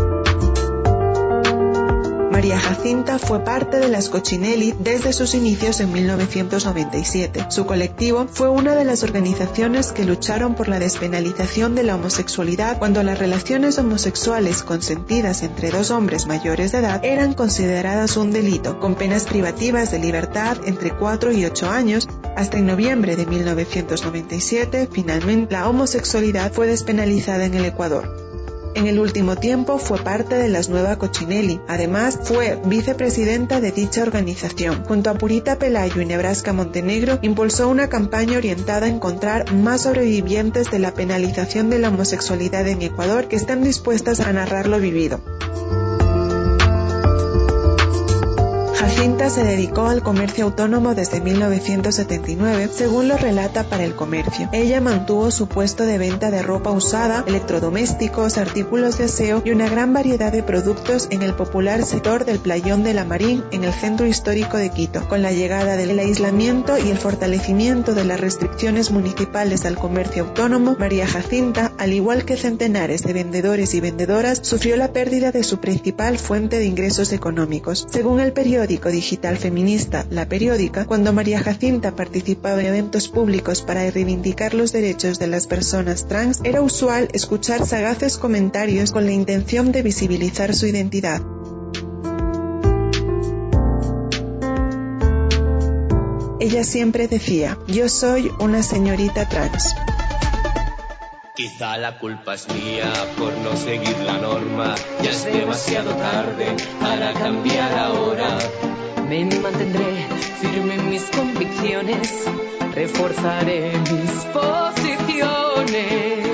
María Jacinta fue parte de las Cochinelli desde sus inicios en mil novecientos noventa y siete. Su colectivo fue una de las organizaciones que lucharon por la despenalización de la homosexualidad cuando las relaciones homosexuales consentidas entre dos hombres mayores de edad eran consideradas un delito, con penas privativas de libertad entre cuatro y ocho años, hasta en noviembre de mil novecientos noventa y siete, finalmente, la homosexualidad fue despenalizada en el Ecuador. En el último tiempo fue parte de las Nueva Cochinelli. Además, fue vicepresidenta de dicha organización. Junto a Purita Pelayo y Nebraska Montenegro, impulsó una campaña orientada a encontrar más sobrevivientes de la penalización de la homosexualidad en Ecuador que están dispuestas a narrar lo vivido. Jacinta se dedicó al comercio autónomo desde mil novecientos setenta y nueve, según lo relata Para el Comercio. Ella mantuvo su puesto de venta de ropa usada, electrodomésticos, artículos de aseo y una gran variedad de productos en el popular sector del Playón de la Marín, en el centro histórico de Quito. Con la llegada del aislamiento y el fortalecimiento de las restricciones municipales al comercio autónomo, María Jacinta, al igual que centenares de vendedores y vendedoras, sufrió la pérdida de su principal fuente de ingresos económicos. Según el periódico digital feminista La Periódica, cuando María Jacinta participaba en eventos públicos para reivindicar los derechos de las personas trans, era usual escuchar sagaces comentarios con la intención de visibilizar su identidad. Ella siempre decía: yo soy una señorita trans. Quizá la culpa es mía por no seguir la norma. Ya es demasiado tarde para cambiar ahora. Me mantendré firme en mis convicciones, reforzaré mis posiciones.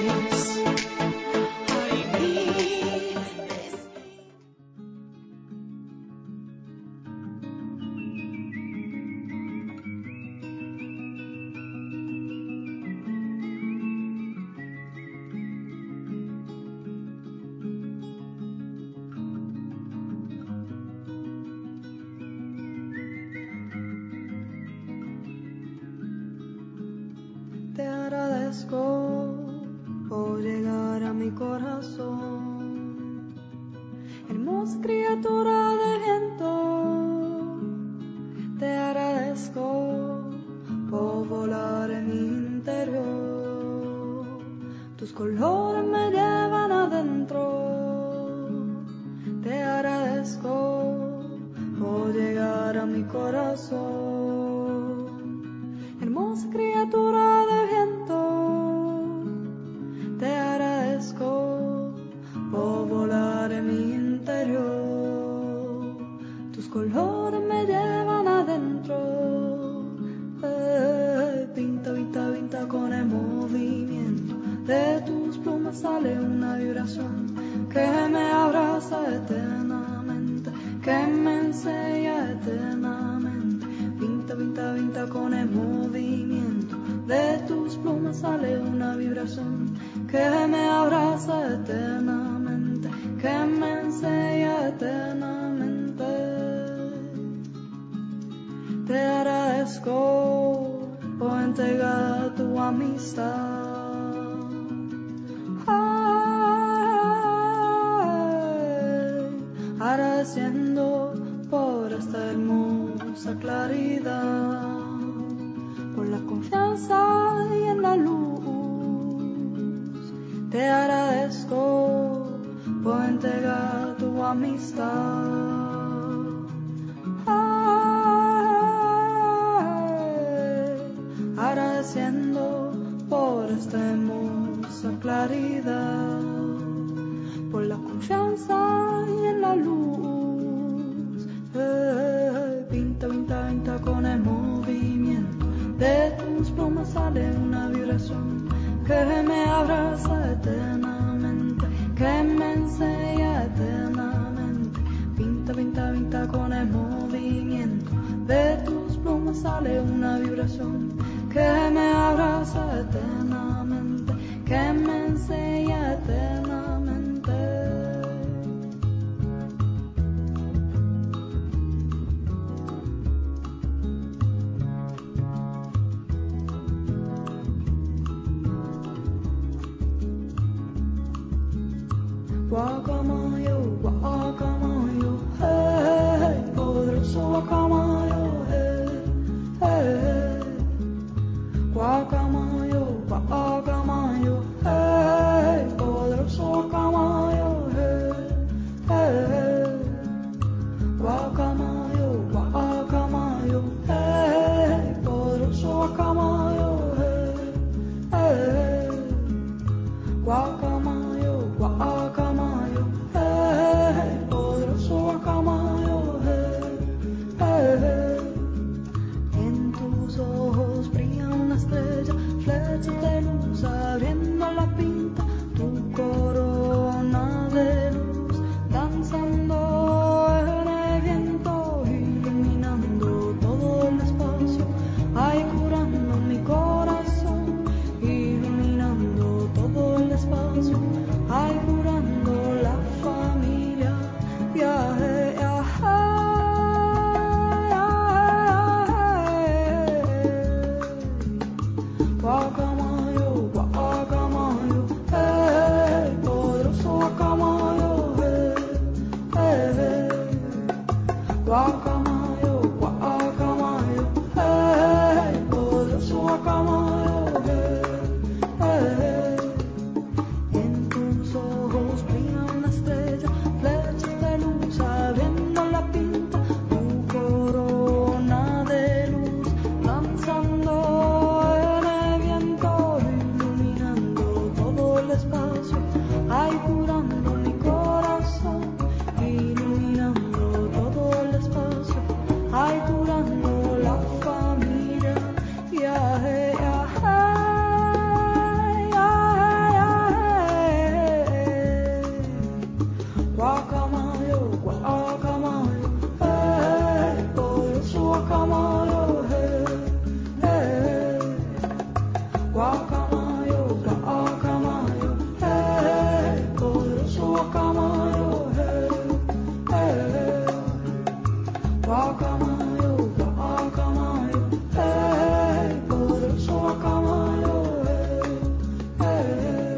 Te agradezco por llegar a mi corazón, hermosa criatura de viento. Te agradezco por volar en mi interior, tus colores me llevan adentro. Te agradezco por llegar a mi corazón, hermosa criatura de viento. Te agradezco por volar en mi interior, tus colores me llevan adentro. Eh, pinta, pinta, pinta con el movimiento de tus plumas sale una vibración que me abraza eternamente, que me enseña eternamente. Pinta, pinta, pinta con el movimiento de tus plumas sale una vibración que me abraza eternamente, que me enseña eternamente. Te agradezco por entregar tu amistad. Ay, agradeciendo por esta hermosa claridad. confianza y en la luz. Te agradezco por entregar tu amistad. Agradeciendo por esta hermosa claridad, por la confianza y en la luz. Eh, pinta, pinta, pinta con el movimiento de tus plumas sale una vibración que me abraza eternamente, que me enseña eternamente. Pinta, pinta, pinta con el movimiento de tus plumas sale una vibración que me abraza eternamente, que me enseña eternamente. Guacamayo, guacamayo, hey, poderoso guacamayo, hey, hey. Guacamayo, guacamayo, hey, poderoso guacamayo, hey, hey. Guacamayo, guacamayo, hey, poderoso guacamayo, hey, hey. Guacamayo, guacamayo, hey, poderoso guacamayo, hey, hey. En tus ojos brilla una estrella, flechas de luz abriendo la pinta, tu corona de luz danzando en el viento, iluminando todo el espacio, ay, curando mi corazón, iluminando todo el espacio, ay, curando la familia, viaje, viaje. Guacamayo, guacamayo, hey, poderoso guacamayo, hey, hey. Guacamayo, guacamayo, hey, poderoso guacamayo, hey, hey. En tus ojos brilla una estrella, flechas de luz abriendo la pinta, tu corona de luz danzando en el viento, iluminando todo el espacio, ay, curando mi corazón, iluminando todo el espacio, ay, curando la familia, viaje, viaje, guacamayo, guacamayo, hey, poderoso guacamayo, hey, hey. Guacamayo, guacamayo, hey, poderoso guacamayo, hey, hey. Guacamayo, guacamayo, hey, poderoso guacamayo, hey, hey.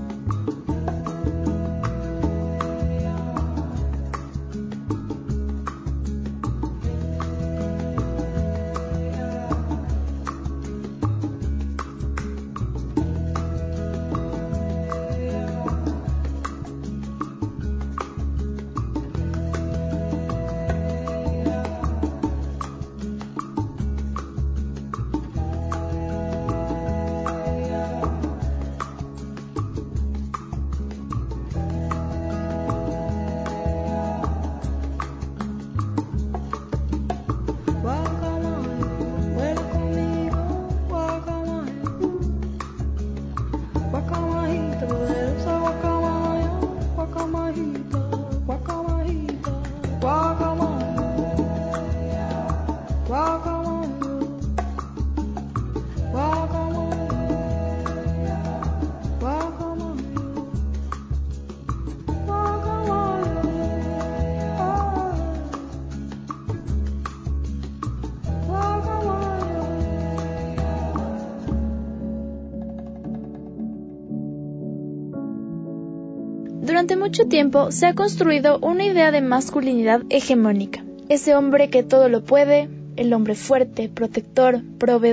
Durante mucho tiempo se ha construido una idea de masculinidad hegemónica. Ese hombre que todo lo puede, el hombre fuerte, protector, proveedor,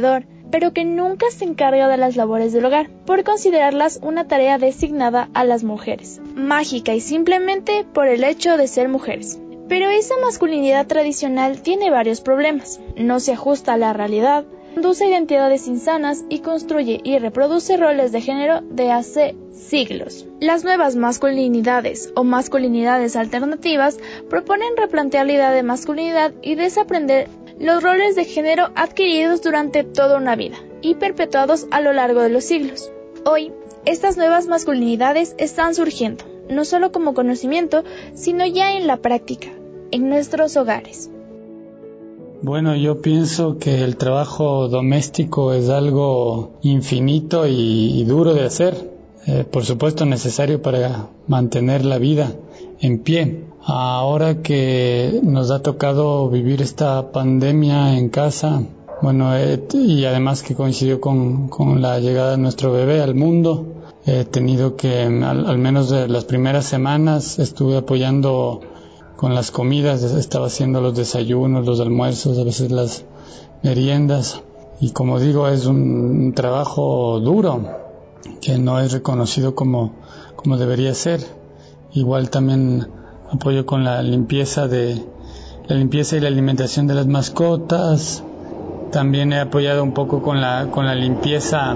pero que nunca se encarga de las labores del hogar, por considerarlas una tarea designada a las mujeres, mágica y simplemente por el hecho de ser mujeres. Pero esa masculinidad tradicional tiene varios problemas. No se ajusta a la realidad, conduce a identidades insanas y construye y reproduce roles de género de hace siglos. Las nuevas masculinidades o masculinidades alternativas proponen replantear la idea de masculinidad y desaprender los roles de género adquiridos durante toda una vida y perpetuados a lo largo de los siglos. Hoy, estas nuevas masculinidades están surgiendo, no solo como conocimiento, sino ya en la práctica, en nuestros hogares. Bueno, yo pienso que el trabajo doméstico es algo infinito y, y duro de hacer, eh, por supuesto necesario para mantener la vida en pie. Ahora que nos ha tocado vivir esta pandemia en casa, bueno, eh, y además que coincidió con, con la llegada de nuestro bebé al mundo, he tenido que, al, al menos de las primeras semanas, estuve apoyando con las comidas, estaba haciendo los desayunos, los almuerzos, a veces las meriendas, y como digo, es un trabajo duro, que no es reconocido como, como debería ser. Igual también apoyo con la limpieza de la limpieza y la alimentación de las mascotas. También he apoyado un poco con la con la limpieza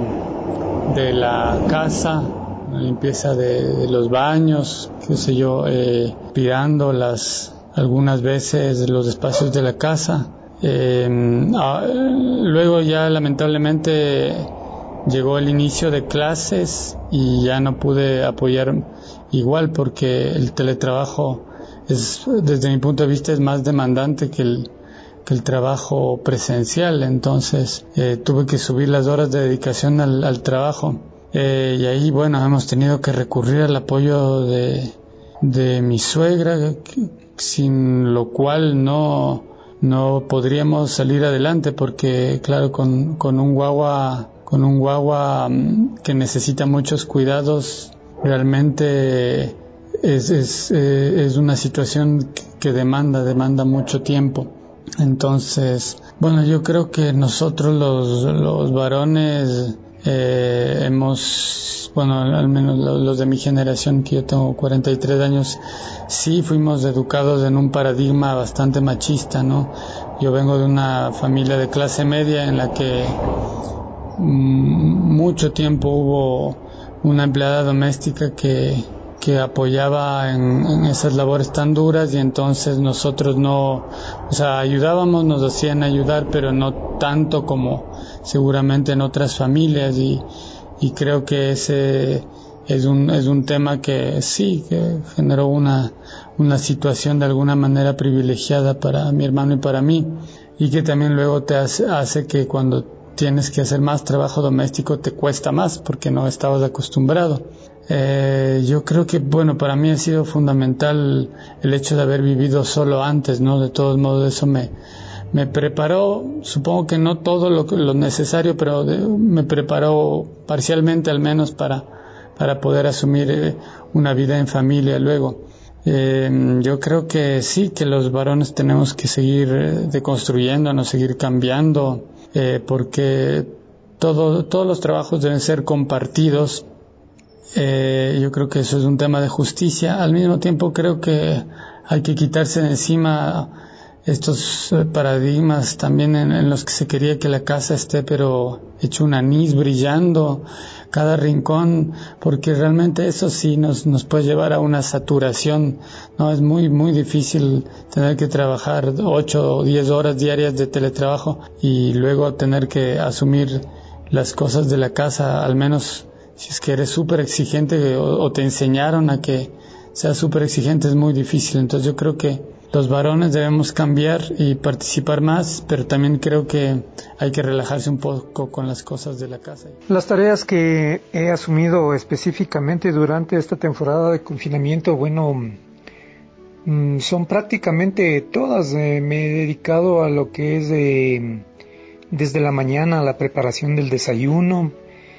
de la casa, la limpieza de, de los baños, qué sé yo, eh, aspirando las algunas veces los espacios de la casa. Eh, ah, luego ya lamentablemente llegó el inicio de clases y ya no pude apoyar igual porque el teletrabajo es, desde mi punto de vista, es más demandante que el, que el trabajo presencial. Entonces eh, tuve que subir las horas de dedicación al, al trabajo eh, y ahí, bueno, hemos tenido que recurrir al apoyo de, de mi suegra, sin lo cual no, no podríamos salir adelante porque, claro, con, con un guagua, con un guagua que necesita muchos cuidados, realmente es, es, eh, es una situación que demanda, demanda mucho tiempo. Entonces, bueno, yo creo que nosotros los, los varones eh, hemos, bueno, al menos los de mi generación, que yo tengo cuarenta y tres años, sí fuimos educados en un paradigma bastante machista, ¿no? Yo vengo de una familia de clase media en la que mmm, mucho tiempo hubo una empleada doméstica que, que apoyaba en, en esas labores tan duras, y entonces nosotros no, o sea, ayudábamos, nos hacían ayudar, pero no tanto como seguramente en otras familias, y, y creo que ese es un, es un tema que sí, que generó una, una situación de alguna manera privilegiada para mi hermano y para mí, y que también luego te hace, hace que cuando tienes que hacer más trabajo doméstico te cuesta más porque no estabas acostumbrado. Eh, yo creo que, bueno, para mí ha sido fundamental el hecho de haber vivido solo antes, ¿no? De todos modos, eso me, me preparó, supongo que no todo lo, lo necesario, pero de, me preparó parcialmente al menos para, para poder asumir eh, una vida en familia luego. Eh, yo creo que sí, que los varones tenemos que seguir eh, deconstruyéndonos, seguir cambiando, eh, porque todo, todos los trabajos deben ser compartidos. Eh, yo creo que eso es un tema de justicia. Al mismo tiempo creo que hay que quitarse de encima estos paradigmas también en, en los que se quería que la casa esté pero hecho un anís brillando cada rincón, porque realmente eso sí nos, nos puede llevar a una saturación, ¿no? Es muy, muy difícil tener que trabajar ocho o diez horas diarias de teletrabajo y luego tener que asumir las cosas de la casa, al menos si es que eres súper exigente o, o te enseñaron a que seas súper exigente, es muy difícil. Entonces yo creo que los varones debemos cambiar y participar más, pero también creo que hay que relajarse un poco con las cosas de la casa. Las tareas que he asumido específicamente durante esta temporada de confinamiento, bueno, son prácticamente todas. Eh, me he dedicado a lo que es eh, desde la mañana a la preparación del desayuno,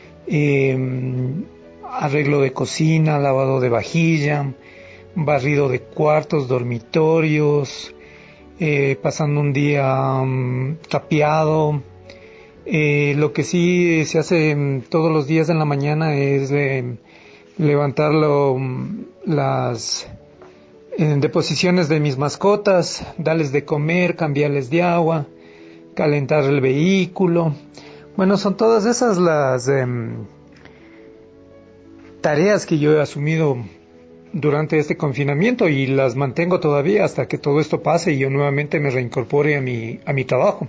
eh, arreglo de cocina, lavado de vajilla, barrido de cuartos, dormitorios, eh, pasando un día um, tapiado, Eh, lo que sí se hace todos los días en la mañana es eh, levantar lo, las eh, deposiciones de mis mascotas, darles de comer, cambiarles de agua, calentar el vehículo. Bueno, son todas esas las eh, tareas que yo he asumido durante este confinamiento y las mantengo todavía hasta que todo esto pase y yo nuevamente me reincorpore a mi, a mi trabajo.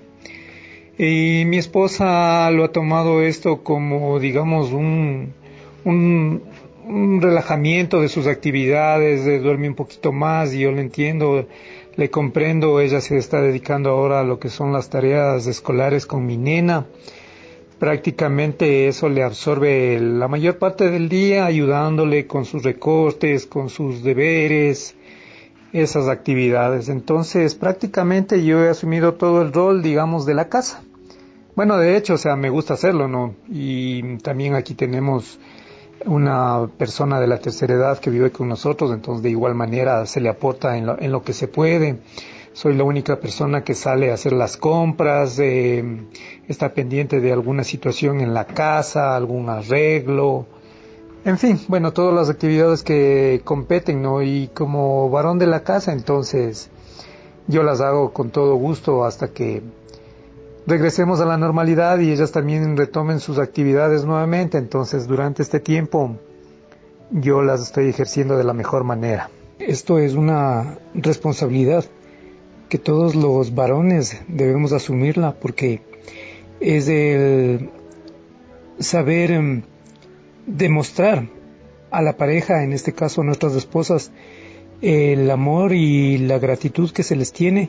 Y mi esposa lo ha tomado esto como, digamos, un, un, un relajamiento de sus actividades, de duerme un poquito más y yo lo entiendo, le comprendo. Ella se está dedicando ahora a lo que son las tareas escolares con mi nena. Prácticamente eso le absorbe la mayor parte del día, ayudándole con sus recortes, con sus deberes, esas actividades. Entonces, prácticamente yo he asumido todo el rol, digamos, de la casa. Bueno, de hecho, o sea, me gusta hacerlo, ¿no? Y también aquí tenemos una persona de la tercera edad que vive con nosotros, entonces de igual manera se le aporta en lo, en lo que se puede. Soy la única persona que sale a hacer las compras, eh, está pendiente de alguna situación en la casa, algún arreglo, en fin, bueno, todas las actividades que competen, ¿no? Y como varón de la casa, entonces yo las hago con todo gusto hasta que regresemos a la normalidad y ellas también retomen sus actividades nuevamente. Entonces, durante este tiempo yo las estoy ejerciendo de la mejor manera. Esto es una responsabilidad que todos los varones debemos asumirla, porque es el saber um, demostrar a la pareja, en este caso a nuestras esposas, el amor y la gratitud que se les tiene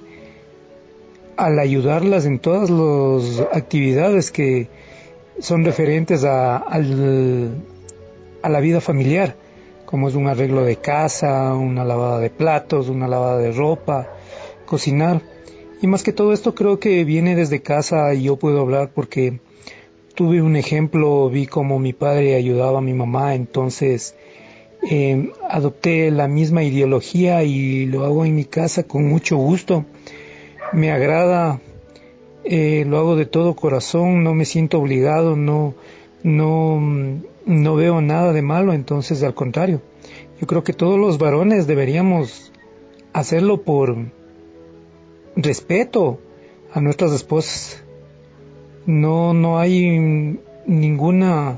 al ayudarlas en todas las actividades que son referentes a, al, a la vida familiar, como es un arreglo de casa, una lavada de platos, una lavada de ropa, cocinar. Y más que todo esto creo que viene desde casa, y yo puedo hablar porque tuve un ejemplo, vi cómo mi padre ayudaba a mi mamá, entonces eh, adopté la misma ideología y lo hago en mi casa con mucho gusto. Me agrada, eh, lo hago de todo corazón, no me siento obligado, no, no, no veo nada de malo, entonces al contrario, yo creo que todos los varones deberíamos hacerlo por respeto a nuestras esposas. No, no hay ninguna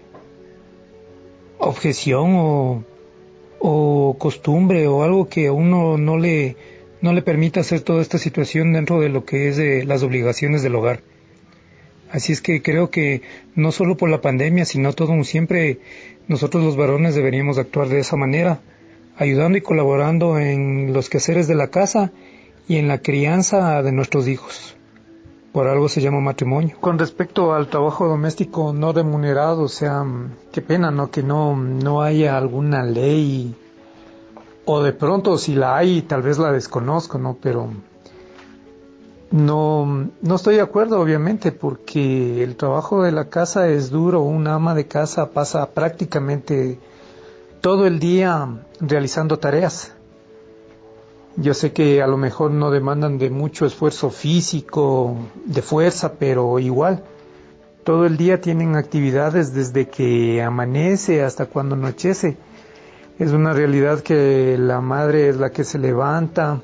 objeción o, o costumbre o algo que a uno no le, no le permita hacer toda esta situación dentro de lo que es de las obligaciones del hogar. Así es que creo que no solo por la pandemia, sino todo un siempre, nosotros los varones deberíamos actuar de esa manera, ayudando y colaborando en los quehaceres de la casa y en la crianza de nuestros hijos. Por algo se llama matrimonio. Con respecto al trabajo doméstico no remunerado, o sea, qué pena, ¿no? Que no, no haya alguna ley, o de pronto si la hay, tal vez la desconozco, ¿no? Pero no, no estoy de acuerdo, obviamente, porque el trabajo de la casa es duro. Una ama de casa pasa prácticamente todo el día realizando tareas. Yo sé que a lo mejor no demandan de mucho esfuerzo físico, de fuerza, pero igual, todo el día tienen actividades desde que amanece hasta cuando anochece. Es una realidad que la madre es la que se levanta,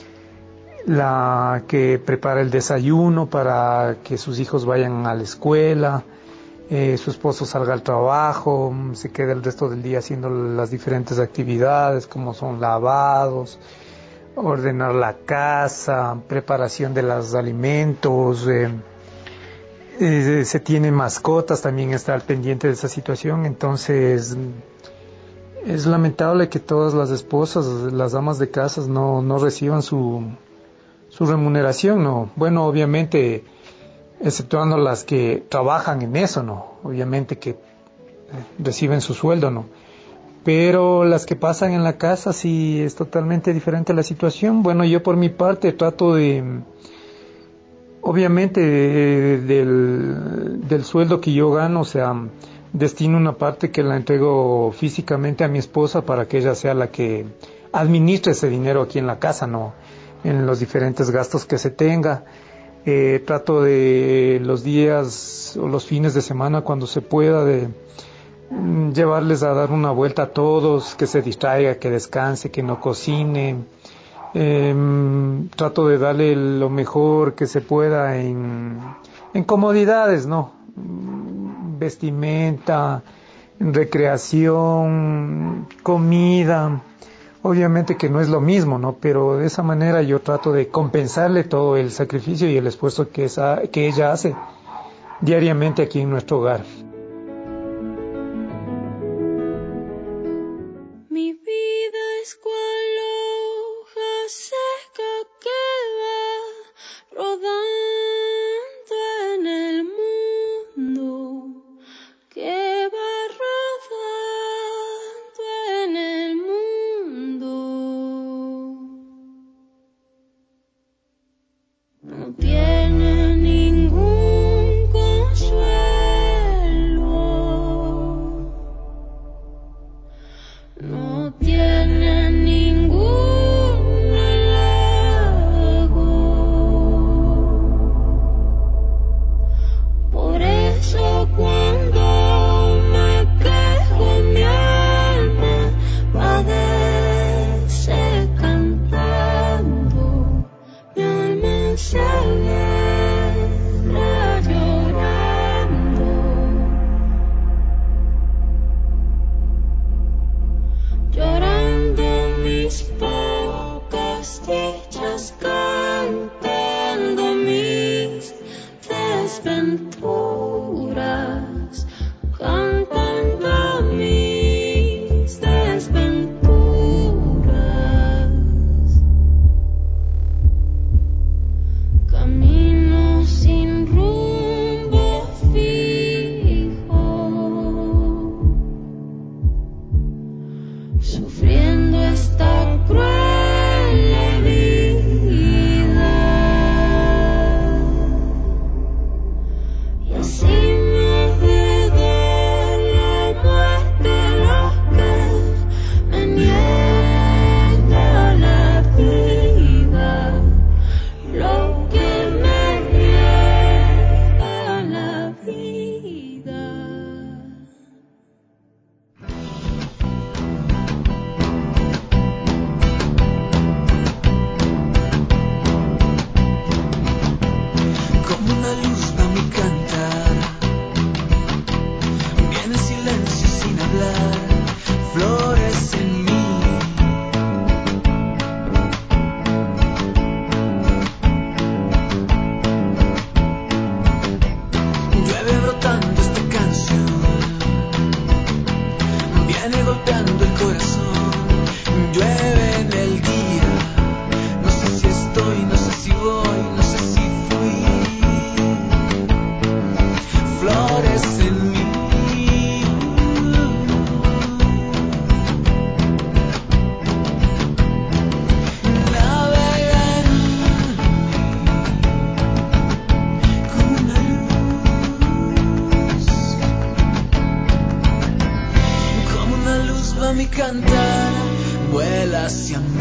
la que prepara el desayuno para que sus hijos vayan a la escuela, eh, su esposo salga al trabajo, se queda el resto del día haciendo las diferentes actividades como son lavados, ordenar la casa, preparación de los alimentos, eh, eh, se tiene mascotas, también está al pendiente de esa situación. Entonces es lamentable que todas las esposas, las amas de casas no, no reciban su, su remuneración, ¿no? Bueno, obviamente, exceptuando las que trabajan en eso, ¿no? Obviamente que reciben su sueldo, ¿no? Pero las que pasan en la casa sí es totalmente diferente la situación. Bueno, yo por mi parte trato de, obviamente, de, del, del sueldo que yo gano, o sea, destino una parte que la entrego físicamente a mi esposa para que ella sea la que administre ese dinero aquí en la casa, ¿no? En los diferentes gastos que se tenga. Eh, trato de los días o los fines de semana cuando se pueda de mm, llevarles a dar una vuelta a todos, que se distraiga, que descanse, que no cocine. Eh, trato de darle lo mejor que se pueda en, en comodidades, ¿no? Vestimenta, recreación, comida. Obviamente que no es lo mismo, ¿no? Pero de esa manera yo trato de compensarle todo el sacrificio y el esfuerzo que, esa, que ella hace diariamente aquí en nuestro hogar. Mi vida es cual hoja seca que va rodando en el mundo, que va rodando en el mundo. No tiene ningún consuelo, no tiene ningún halago. Por eso cuando me quejo mi alma padece cantando, mi alma se alegra llorando, llorando mis pocas dichas, cantando mis desventuras, cantando mis desventuras. Camino sin rumbo fijo, sufriendo esta cruel herida, y así me da la muerte lo que me niega la vida, lo que me niega la vida. Como una luz va mi cantar, viene en silencio sin hablar, flores en mí. Llueve brotando esta canción, viene golpeando el corazón, llueve en el día, no sé si estoy, no sé si voy, no sé si fui. Flores en mí, navega en mí como una luz, como una luz va mi cantar, vuela hacia mí.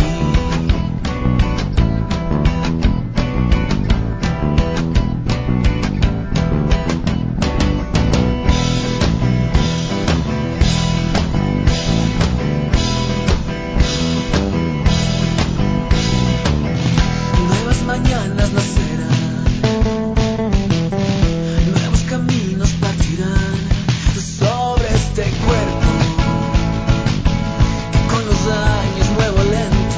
Nuevas mañanas nacerán, nuevos caminos partirán sobre este cuerpo que con los años muevo lento.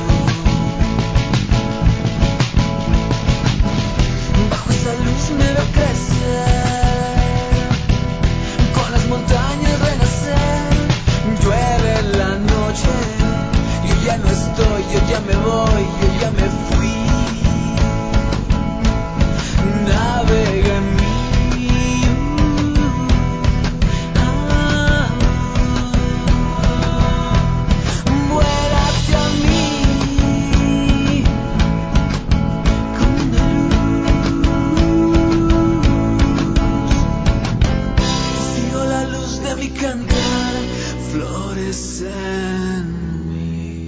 Bajo esa luz me veo crecer, con las montañas renacer. Llueve en la noche, yo ya no estoy, yo ya me voy, yo ya me fui. Navega en mí, ah, vuela hacia mí como una luz. Sigo la luz de mi cantar, flores en mí.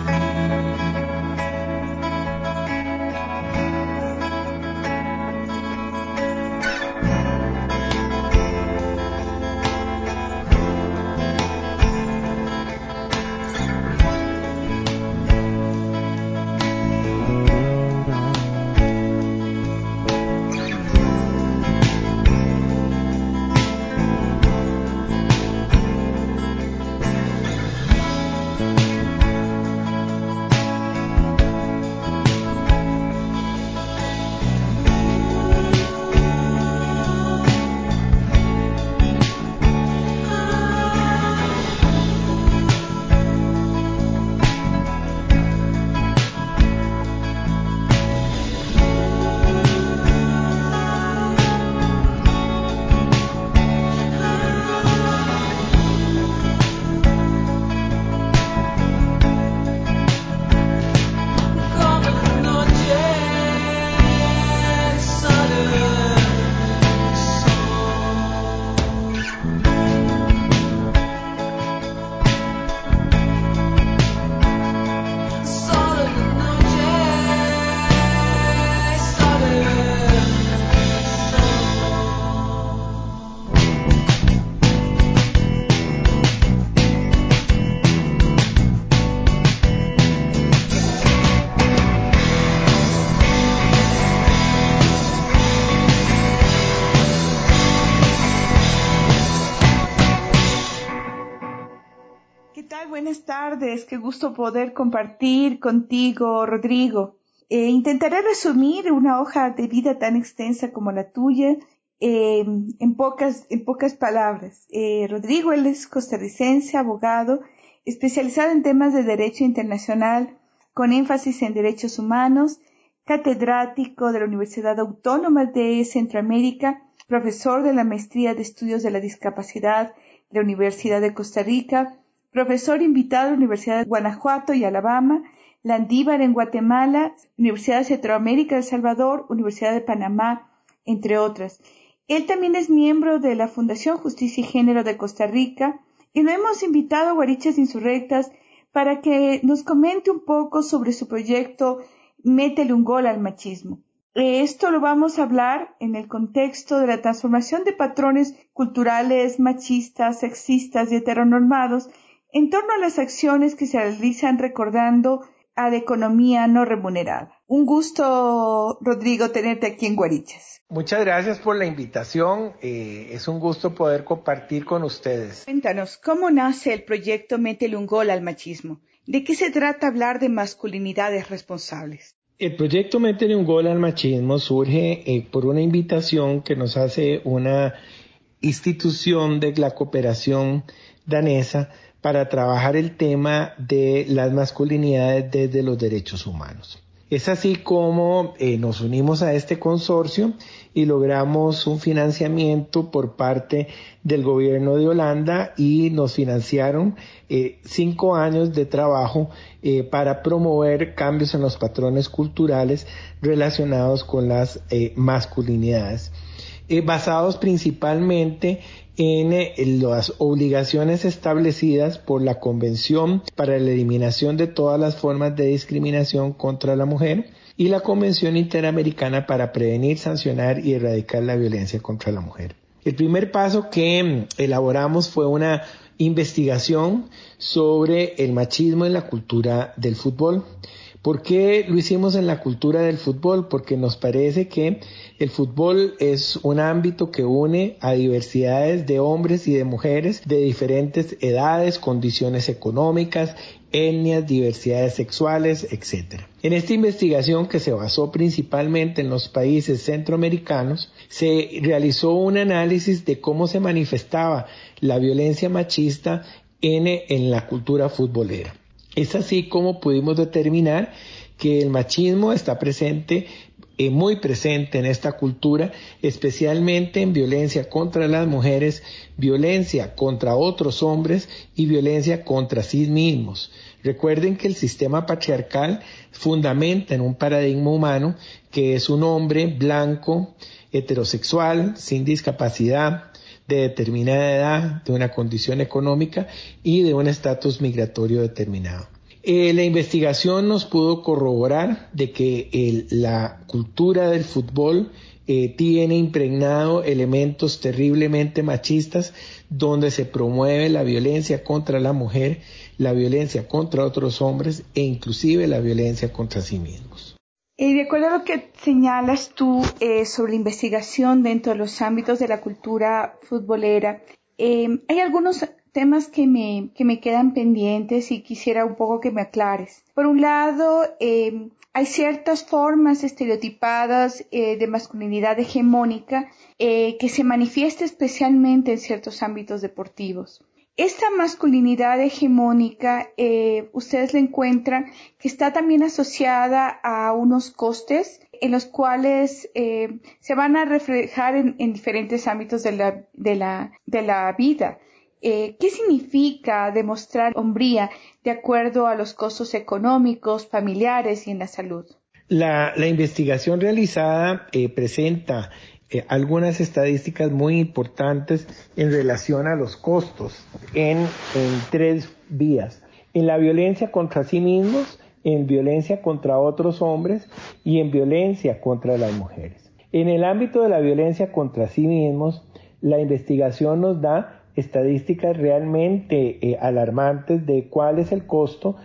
buenas tardes. Qué gusto poder compartir contigo, Rodrigo. Eh, intentaré resumir una hoja de vida tan extensa como la tuya eh, en pocas, en pocas palabras. Eh, Rodrigo, él es costarricense, abogado, especializado en temas de derecho internacional, con énfasis en derechos humanos, catedrático de la Universidad Autónoma de Centroamérica, profesor de la Maestría de Estudios de la Discapacidad de la Universidad de Costa Rica, profesor invitado a la Universidad de Guanajuato y Alabama, Landívar en Guatemala, Universidad de Centroamérica de El Salvador, Universidad de Panamá, entre otras. Él también es miembro de la Fundación Justicia y Género de Costa Rica y lo hemos invitado a Guarichas Insurrectas para que nos comente un poco sobre su proyecto Métele un gol al machismo. Esto lo vamos a hablar en el contexto de la transformación de patrones culturales machistas, sexistas y heteronormados en torno a las acciones que se realizan recordando a la economía no remunerada. Un gusto, Rodrigo, tenerte aquí en Guarichas. Muchas gracias por la invitación. Eh, es un gusto poder compartir con ustedes. Cuéntanos, ¿cómo nace el proyecto Métele un gol al machismo? ¿De qué se trata hablar de masculinidades responsables? El proyecto Métele un gol al machismo surge eh, por una invitación que nos hace una institución de la cooperación danesa para trabajar el tema de las masculinidades desde los derechos humanos. Es así como eh, nos unimos a este consorcio y logramos un financiamiento por parte del gobierno de Holanda y nos financiaron eh, cinco años de trabajo eh, para promover cambios en los patrones culturales relacionados con las eh, masculinidades, eh, basados principalmente en, en las obligaciones establecidas por la Convención para la Eliminación de todas las formas de discriminación contra la mujer y la Convención Interamericana para prevenir, sancionar y erradicar la violencia contra la mujer. El primer paso que elaboramos fue una investigación sobre el machismo en la cultura del fútbol. ¿Por qué lo hicimos en la cultura del fútbol? Porque nos parece que el fútbol es un ámbito que une a diversidades de hombres y de mujeres de diferentes edades, condiciones económicas, etnias, diversidades sexuales, etcétera. En esta investigación, que se basó principalmente en los países centroamericanos, se realizó un análisis de cómo se manifestaba la violencia machista en, en la cultura futbolera. Es así como pudimos determinar que el machismo está presente, eh, muy presente en esta cultura, especialmente en violencia contra las mujeres, violencia contra otros hombres y violencia contra sí mismos. Recuerden que el sistema patriarcal fundamenta en un paradigma humano que es un hombre blanco, heterosexual, sin discapacidad, de determinada edad, de una condición económica y de un estatus migratorio determinado. Eh, la investigación nos pudo corroborar de que el, la cultura del fútbol eh, tiene impregnado elementos terriblemente machistas donde se promueve la violencia contra la mujer, la violencia contra otros hombres e inclusive la violencia contra sí mismos. Y de acuerdo a lo que señalas tú eh, sobre la investigación dentro de los ámbitos de la cultura futbolera, eh, hay algunos temas que me, que me quedan pendientes y quisiera un poco que me aclares. Por un lado, eh, hay ciertas formas estereotipadas eh, de masculinidad hegemónica eh, que se manifiesta especialmente en ciertos ámbitos deportivos. Esta masculinidad hegemónica, eh, ustedes la encuentran que está también asociada a unos costes en los cuales eh, se van a reflejar en, en diferentes ámbitos de la, de la, de la vida. Eh, ¿Qué significa demostrar hombría de acuerdo a los costos económicos, familiares y en la salud? La, la investigación realizada eh, presenta Eh, algunas estadísticas muy importantes en relación a los costos en, en tres vías: en la violencia contra sí mismos, en violencia contra otros hombres y en violencia contra las mujeres. En el ámbito de la violencia contra sí mismos, la investigación nos da estadísticas realmente eh, alarmantes de cuál es el costo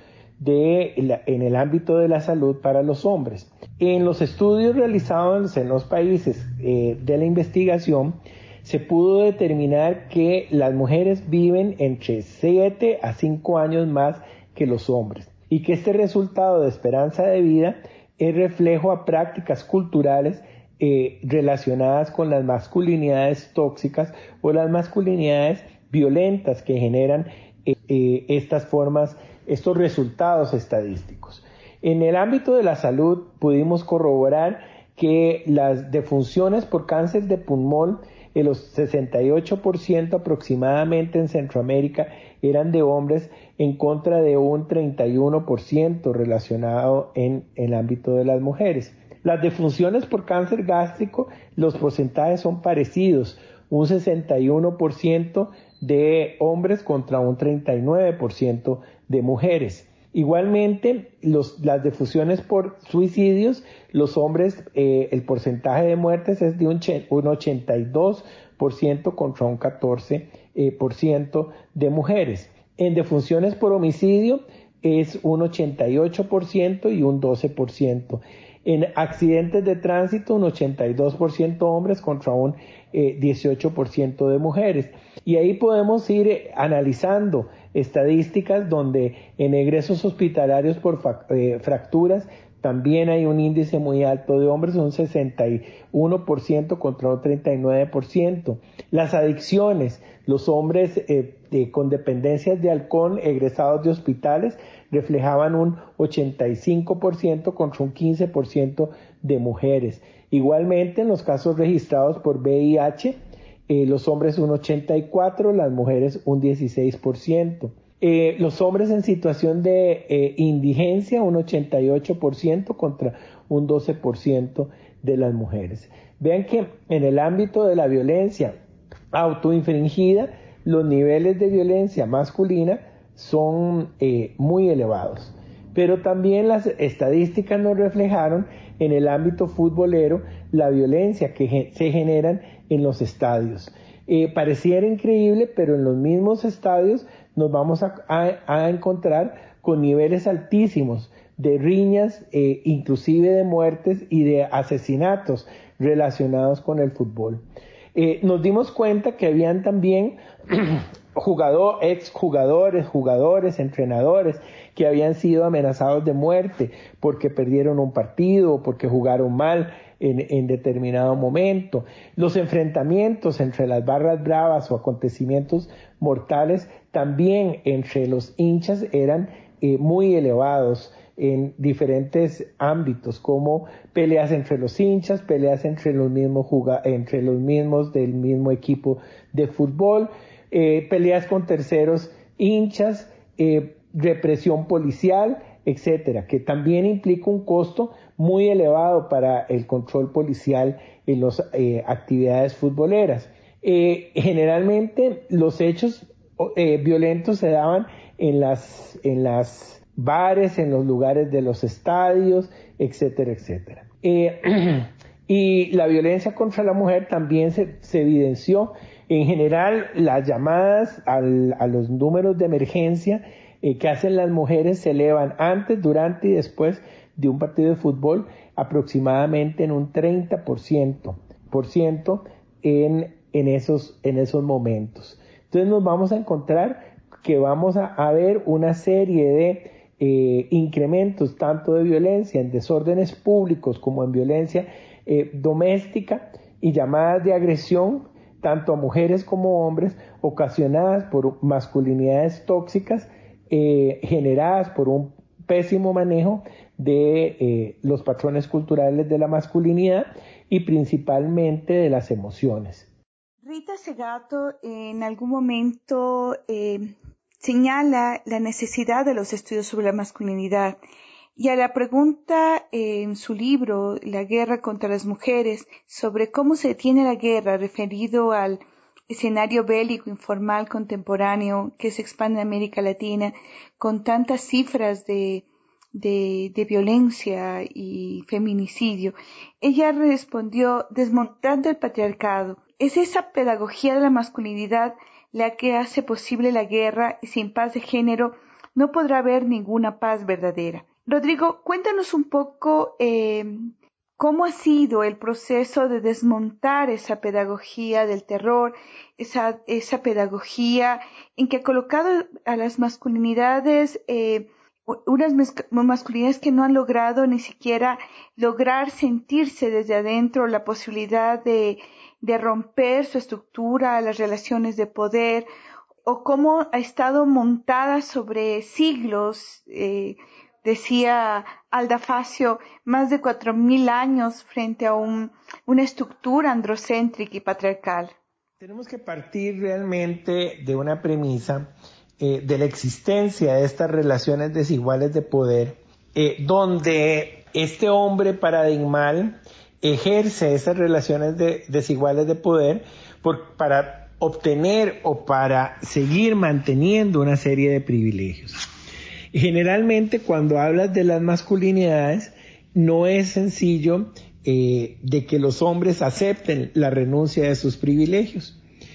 de la, en el ámbito de la salud para los hombres. En los estudios realizados en los países eh, de la investigación se pudo determinar que las mujeres viven entre siete a cinco años más que los hombres y que este resultado de esperanza de vida es reflejo a prácticas culturales eh, relacionadas con las masculinidades tóxicas o las masculinidades violentas que generan eh, eh, estas formas, estos resultados estadísticos. En el ámbito de la salud pudimos corroborar que las defunciones por cáncer de pulmón, el sesenta y ocho por ciento aproximadamente en Centroamérica eran de hombres en contra de un treinta y uno por ciento relacionado en, en el ámbito de las mujeres. Las defunciones por cáncer gástrico, los porcentajes son parecidos, un sesenta y uno por ciento de hombres contra un treinta y nueve por ciento de mujeres. Igualmente, los, las defunciones por suicidios, los hombres, eh, el porcentaje de muertes es de un, un ochenta y dos por ciento contra un catorce por ciento de mujeres. En defunciones por homicidio es un ochenta y ocho por ciento y un doce por ciento. En accidentes de tránsito, un ochenta y dos por ciento hombres contra un eh, dieciocho por ciento de mujeres. Y ahí podemos ir eh, analizando estadísticas donde en egresos hospitalarios por eh, fracturas también hay un índice muy alto de hombres, un sesenta y uno por ciento contra un treinta y nueve por ciento. Las adicciones, los hombres eh, eh, con dependencias de alcohol egresados de hospitales reflejaban un ochenta y cinco por ciento contra un quince por ciento de mujeres. Igualmente en los casos registrados por V I H, eh, los hombres un ochenta y cuatro por ciento, las mujeres un dieciséis por ciento. Eh, los hombres en situación de eh, indigencia, un ochenta y ocho por ciento contra un doce por ciento de las mujeres. Vean que en el ámbito de la violencia autoinfringida, los niveles de violencia masculina son eh, muy elevados. Pero también las estadísticas nos reflejaron en el ámbito futbolero la violencia que ge- se generan en los estadios. Eh, pareciera increíble, pero en los mismos estadios nos vamos a, a, a encontrar con niveles altísimos de riñas, eh, inclusive de muertes y de asesinatos relacionados con el fútbol. Eh, nos dimos cuenta que habían también jugador, exjugadores, jugadores, entrenadores que habían sido amenazados de muerte porque perdieron un partido o porque jugaron mal en, en determinado momento. Los enfrentamientos entre las barras bravas o acontecimientos mortales también entre los hinchas eran eh, muy elevados en diferentes ámbitos, como peleas entre los hinchas, peleas entre los mismos juga- entre los mismos del mismo equipo de fútbol, eh, peleas con terceros hinchas, eh, represión policial, etcétera, que también implica un costo muy elevado para el control policial en las eh, actividades futboleras. Eh, generalmente los hechos eh, violentos se daban en las en las bares, en los lugares de los estadios, etcétera, etcétera. Eh, y la violencia contra la mujer también se, se evidenció. En general, las llamadas al, a los números de emergencia eh, que hacen las mujeres se elevan antes, durante y después de un partido de fútbol aproximadamente en un treinta por ciento, por ciento en, en, esos, en esos momentos. Entonces nos vamos a encontrar que vamos a, a ver una serie de Eh, incrementos tanto de violencia en desórdenes públicos como en violencia eh, doméstica y llamadas de agresión tanto a mujeres como hombres ocasionadas por masculinidades tóxicas eh, generadas por un pésimo manejo de eh, los patrones culturales de la masculinidad y principalmente de las emociones. Rita Segato en algún momento eh, señala la necesidad de los estudios sobre la masculinidad y a la pregunta eh, en su libro La guerra contra las mujeres sobre cómo se detiene la guerra referido al escenario bélico informal contemporáneo que se expande en América Latina con tantas cifras de, de, de violencia y feminicidio, ella respondió: desmontando el patriarcado. Es esa pedagogía de la masculinidad la que hace posible la guerra, y sin paz de género no podrá haber ninguna paz verdadera. Rodrigo, cuéntanos un poco eh, ¿cómo ha sido el proceso de desmontar esa pedagogía del terror, esa, esa pedagogía en que ha colocado a las masculinidades, eh, unas masculinidades que no han logrado ni siquiera lograr sentirse desde adentro la posibilidad de, de romper su estructura, las relaciones de poder, o cómo ha estado montada sobre siglos, eh, decía Alda Facio, más de cuatro mil años frente a un, una estructura androcéntrica y patriarcal? Tenemos que partir realmente de una premisa eh, de la existencia de estas relaciones desiguales de poder, eh, donde este hombre paradigmal ejerce esas relaciones de, desiguales de poder por, para obtener o para seguir manteniendo una serie de privilegios. Generalmente cuando hablas de las masculinidades no es sencillo eh, de que los hombres acepten la renuncia de sus privilegios.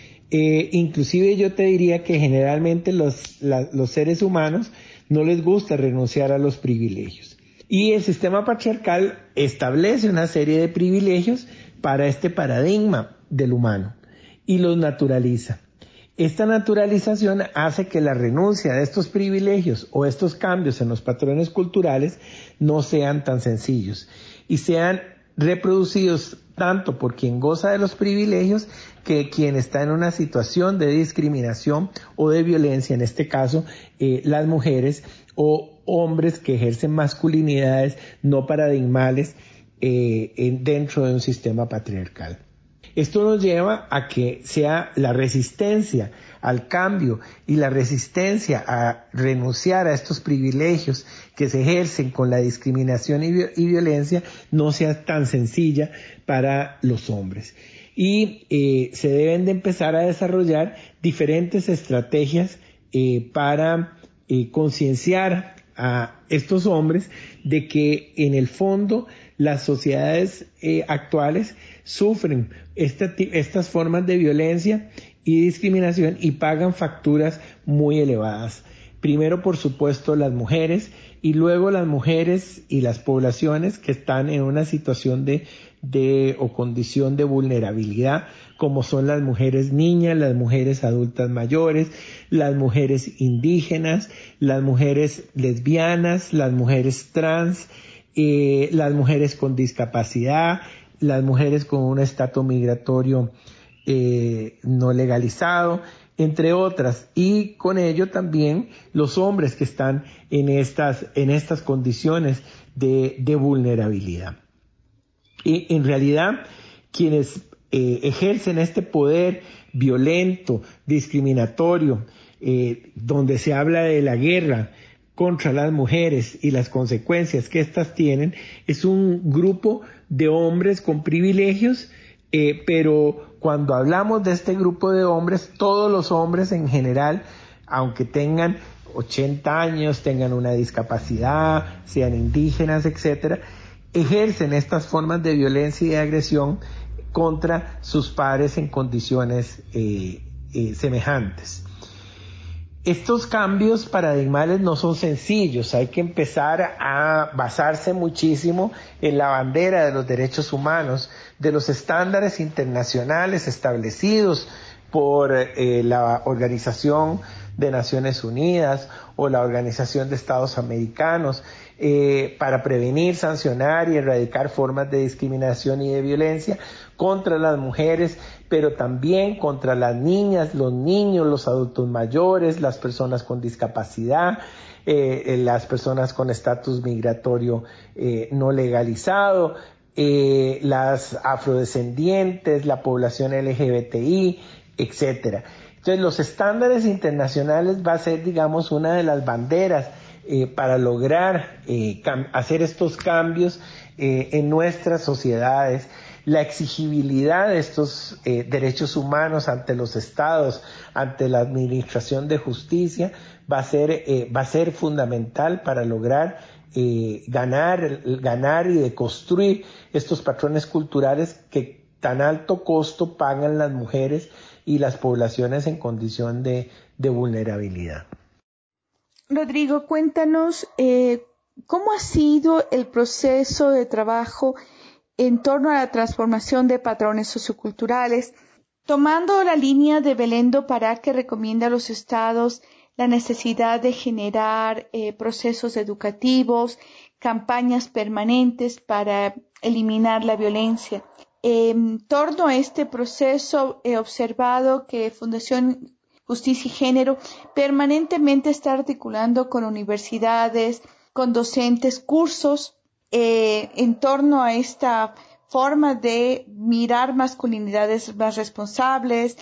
Eh, inclusive yo te diría que generalmente los, la, los seres humanos no les gusta renunciar a los privilegios. Y el sistema patriarcal establece una serie de privilegios para este paradigma del humano y los naturaliza. Esta naturalización hace que la renuncia de estos privilegios o estos cambios en los patrones culturales no sean tan sencillos y sean reproducidos tanto por quien goza de los privilegios que quien está en una situación de discriminación o de violencia, en este caso eh, las mujeres o hombres que ejercen masculinidades no paradigmales eh, en, dentro de un sistema patriarcal. Esto nos lleva a que sea la resistencia al cambio y la resistencia a renunciar a estos privilegios que se ejercen con la discriminación y, y violencia no sea tan sencilla para los hombres. Y eh, se deben de empezar a desarrollar diferentes estrategias eh, para eh, concienciar a estos hombres de que en el fondo las sociedades eh, actuales sufren esta, estas formas de violencia y discriminación y pagan facturas muy elevadas. Primero, por supuesto, las mujeres y luego las mujeres y las poblaciones que están en una situación de, de o condición de vulnerabilidad, como son las mujeres niñas, las mujeres adultas mayores, las mujeres indígenas, las mujeres lesbianas, las mujeres trans, eh, las mujeres con discapacidad, las mujeres con un estatus migratorio eh, no legalizado, entre otras, y con ello también los hombres que están en estas, en estas condiciones de, de vulnerabilidad. Y en realidad, quienes eh, ejercen este poder violento, discriminatorio, eh, donde se habla de la guerra contra las mujeres y las consecuencias que éstas tienen, es un grupo de hombres con privilegios, eh, pero cuando hablamos de este grupo de hombres, todos los hombres en general, aunque tengan ochenta años, tengan una discapacidad, sean indígenas, etcétera, ejercen estas formas de violencia y de agresión contra sus pares en condiciones eh, eh, semejantes. Estos cambios paradigmales no son sencillos, hay que empezar a basarse muchísimo en la bandera de los derechos humanos, de los estándares internacionales establecidos por eh, la Organización de Naciones Unidas o la Organización de Estados Americanos, eh, para prevenir, sancionar y erradicar formas de discriminación y de violencia contra las mujeres, pero también contra las niñas, los niños, los adultos mayores, las personas con discapacidad, eh, las personas con estatus migratorio eh, no legalizado, eh, las afrodescendientes, la población L G B T I, etcétera. Entonces, los estándares internacionales va a ser, digamos, una de las banderas eh, para lograr eh, hacer estos cambios eh, en nuestras sociedades. La exigibilidad de estos eh, derechos humanos ante los estados, ante la administración de justicia, va a ser, eh, va a ser fundamental para lograr eh, ganar, ganar y deconstruir estos patrones culturales que tan alto costo pagan las mujeres y las poblaciones en condición de, de vulnerabilidad. Rodrigo, cuéntanos eh, cómo ha sido el proceso de trabajo en torno a la transformación de patrones socioculturales, tomando la línea de Belén do Pará, que recomienda a los estados la necesidad de generar eh, procesos educativos, campañas permanentes para eliminar la violencia. En torno a este proceso he observado que Fundación Justicia y Género permanentemente está articulando con universidades, con docentes, cursos eh, en torno a esta forma de mirar masculinidades más responsables,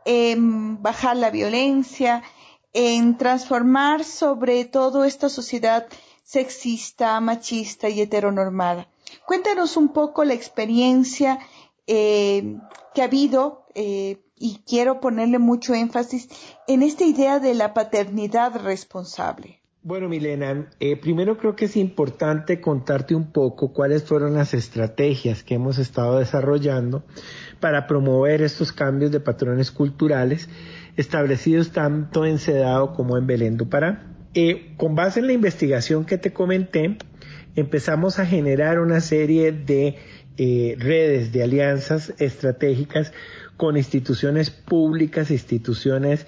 en bajar la violencia, en transformar sobre todo esta sociedad sexista, machista y heteronormada. Cuéntanos un poco la experiencia eh, que ha habido eh, y quiero ponerle mucho énfasis en esta idea de la paternidad responsable. Bueno, Milena, eh, primero creo que es importante contarte un poco cuáles fueron las estrategias que hemos estado desarrollando para promover estos cambios de patrones culturales establecidos tanto en Sedao como en Belén do Pará. Eh, con base en la investigación que te comenté, empezamos a generar una serie de eh, redes de alianzas estratégicas con instituciones públicas, instituciones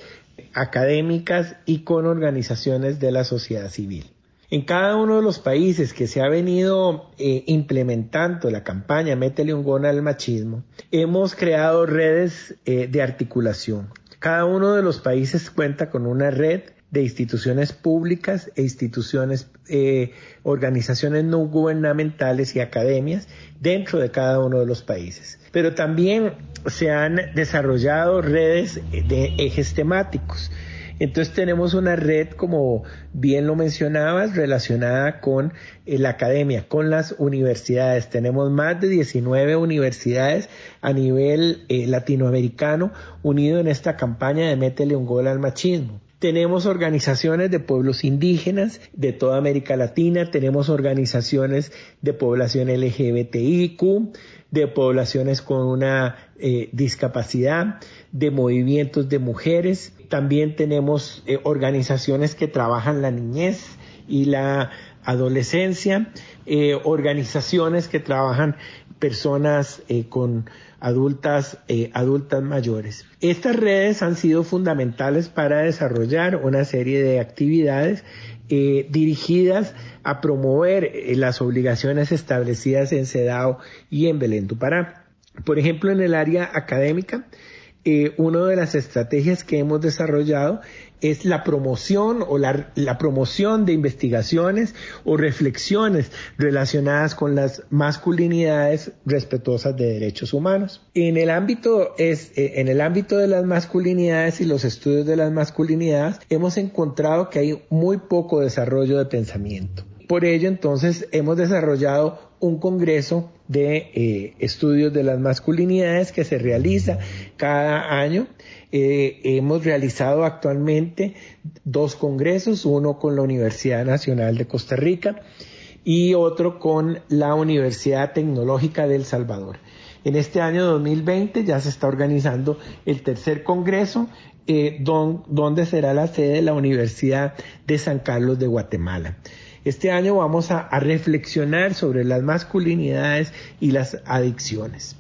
académicas y con organizaciones de la sociedad civil. En cada uno de los países que se ha venido eh, implementando la campaña Métele un gol al machismo, hemos creado redes eh, de articulación. Cada uno de los países cuenta con una red de instituciones públicas e instituciones, eh, organizaciones no gubernamentales y academias dentro de cada uno de los países. Pero también se han desarrollado redes de ejes temáticos. Entonces tenemos una red, como bien lo mencionabas, relacionada con eh, la academia, con las universidades. Tenemos más de diecinueve universidades a nivel eh, latinoamericano unido en esta campaña de Métele un gol al machismo. Tenemos organizaciones de pueblos indígenas de toda América Latina, tenemos organizaciones de población L G B T I Q, de poblaciones con una eh, discapacidad, de movimientos de mujeres. También tenemos eh, organizaciones que trabajan la niñez y la adolescencia, eh, organizaciones que trabajan personas eh, con adultas, eh, adultas mayores. Estas redes han sido fundamentales para desarrollar una serie de actividades eh, dirigidas a promover eh, las obligaciones establecidas en Sedao y en Belén do Pará. Por ejemplo, en el área académica, Eh, una de las estrategias que hemos desarrollado es la promoción o la, la promoción de investigaciones o reflexiones relacionadas con las masculinidades respetuosas de derechos humanos. En el ámbito es eh, en el ámbito de las masculinidades y los estudios de las masculinidades hemos encontrado que hay muy poco desarrollo de pensamiento. Por ello, entonces, hemos desarrollado un congreso de eh, estudios de las masculinidades que se realiza cada año. Eh, hemos realizado actualmente dos congresos, uno con la Universidad Nacional de Costa Rica y otro con la Universidad Tecnológica de El Salvador. En este año dos mil veinte ya se está organizando el tercer congreso, eh, don, donde será la sede de la Universidad de San Carlos de Guatemala. Este año vamos a, a reflexionar sobre las masculinidades y las adicciones.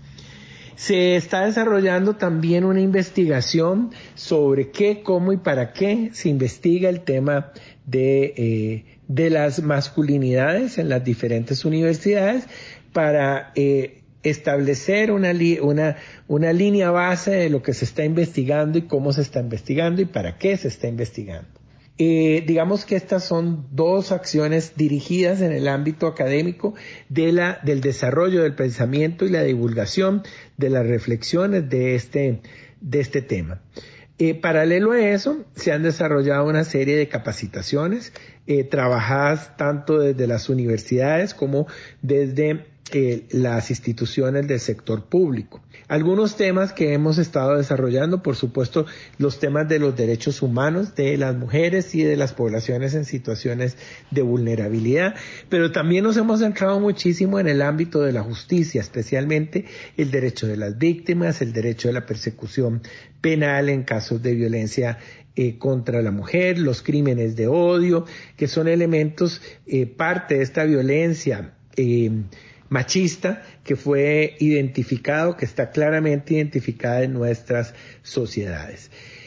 Se está desarrollando también una investigación sobre qué, cómo y para qué se investiga el tema de, eh, de las masculinidades en las diferentes universidades para eh, establecer una, li- una, una línea base de lo que se está investigando y cómo se está investigando y para qué se está investigando. Eh, digamos que estas son dos acciones dirigidas en el ámbito académico de la, del desarrollo del pensamiento y la divulgación de las reflexiones de este, de este tema. Eh, paralelo a eso, se han desarrollado una serie de capacitaciones eh, trabajadas tanto desde las universidades como desde eh, las instituciones del sector público. Algunos temas que hemos estado desarrollando, por supuesto, los temas de los derechos humanos de las mujeres y de las poblaciones en situaciones de vulnerabilidad, pero también nos hemos centrado muchísimo en el ámbito de la justicia, especialmente el derecho de las víctimas, el derecho de la persecución penal en casos de violencia eh, contra la mujer, los crímenes de odio, que son elementos, eh, parte de esta violencia eh, machista que fue identificado, que está claramente identificada en nuestras sociedades.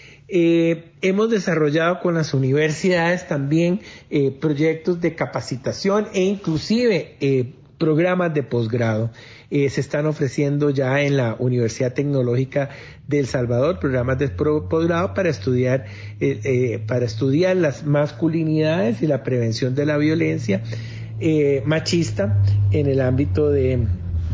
Eh, hemos desarrollado con las universidades también eh, proyectos de capacitación e inclusive eh, programas de posgrado. Eh, se están ofreciendo ya en la Universidad Tecnológica de El Salvador programas de posgrado para estudiar eh, eh, para estudiar las masculinidades y la prevención de la violencia eh, machista en el ámbito de,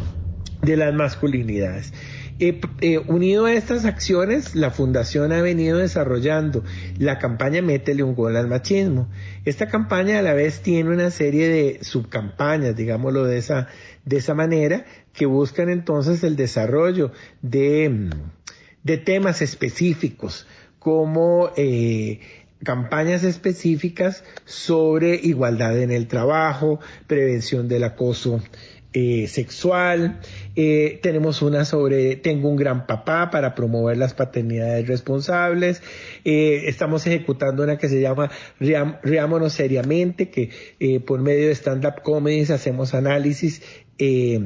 de las masculinidades. Eh, eh, unido a estas acciones, la Fundación ha venido desarrollando la campaña Métele un gol al machismo. Esta campaña a la vez tiene una serie de subcampañas, digámoslo de esa, de esa manera, que buscan entonces el desarrollo de, de temas específicos, como eh, campañas específicas sobre igualdad en el trabajo, prevención del acoso Eh, sexual, eh, tenemos una sobre Tengo un gran papá para promover las paternidades responsables, eh, estamos ejecutando una que se llama Riam, Riámonos Seriamente, que eh, por medio de stand-up comedies hacemos análisis eh,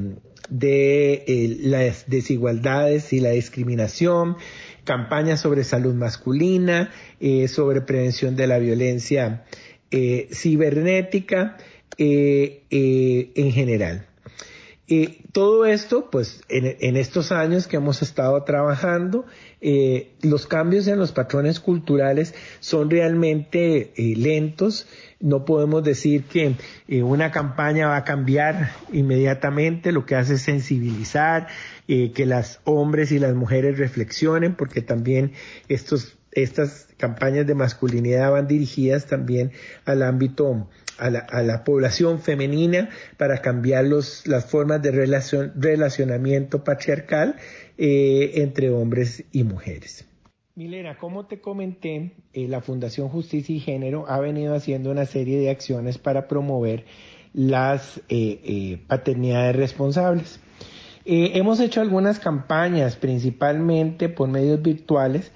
de eh, las desigualdades y la discriminación, campañas sobre salud masculina, eh, sobre prevención de la violencia eh, cibernética eh, eh, en general. Eh, todo esto, pues, en, en estos años que hemos estado trabajando, eh, los cambios en los patrones culturales son realmente eh, lentos. No podemos decir que eh, una campaña va a cambiar inmediatamente. Lo que hace es sensibilizar, eh, que las hombres y las mujeres reflexionen, porque también estos, estas campañas de masculinidad van dirigidas también al ámbito A la, a la población femenina para cambiar los, las formas de relacion, relacionamiento patriarcal eh, entre hombres y mujeres. Milena, como te comenté, eh, la Fundación Justicia y Género ha venido haciendo una serie de acciones para promover las eh, eh, paternidades responsables. Eh, hemos hecho algunas campañas, principalmente por medios virtuales,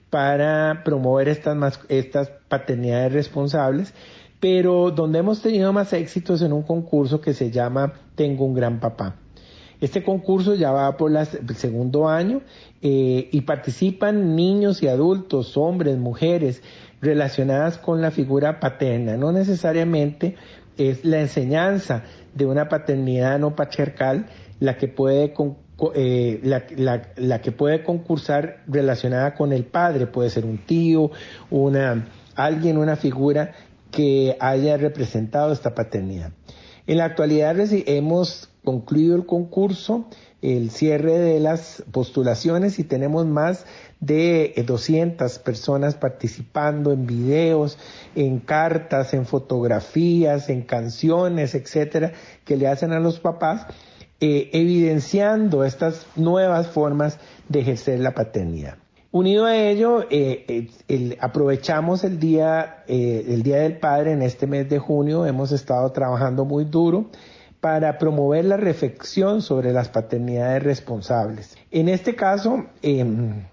para promover estas, estas paternidades responsables, pero donde hemos tenido más éxitos en un concurso que se llama Tengo un gran papá. Este concurso ya va por la, el segundo año eh, y participan niños y adultos, hombres, mujeres, relacionadas con la figura paterna. No necesariamente es la enseñanza de una paternidad no patriarcal la que puede con, eh, la, la, la que puede concursar relacionada con el padre. Puede ser un tío, una alguien, una figura que haya representado esta paternidad. En la actualidad hemos concluido el concurso, el cierre de las postulaciones, y tenemos más de doscientas personas participando en videos, en cartas, en fotografías, en canciones, etcétera, que le hacen a los papás, eh, evidenciando estas nuevas formas de ejercer la paternidad. Unido a ello, eh, eh, el, aprovechamos el día, eh, el Día del Padre en este mes de junio. Hemos estado trabajando muy duro para promover la reflexión sobre las paternidades responsables. En este caso, eh,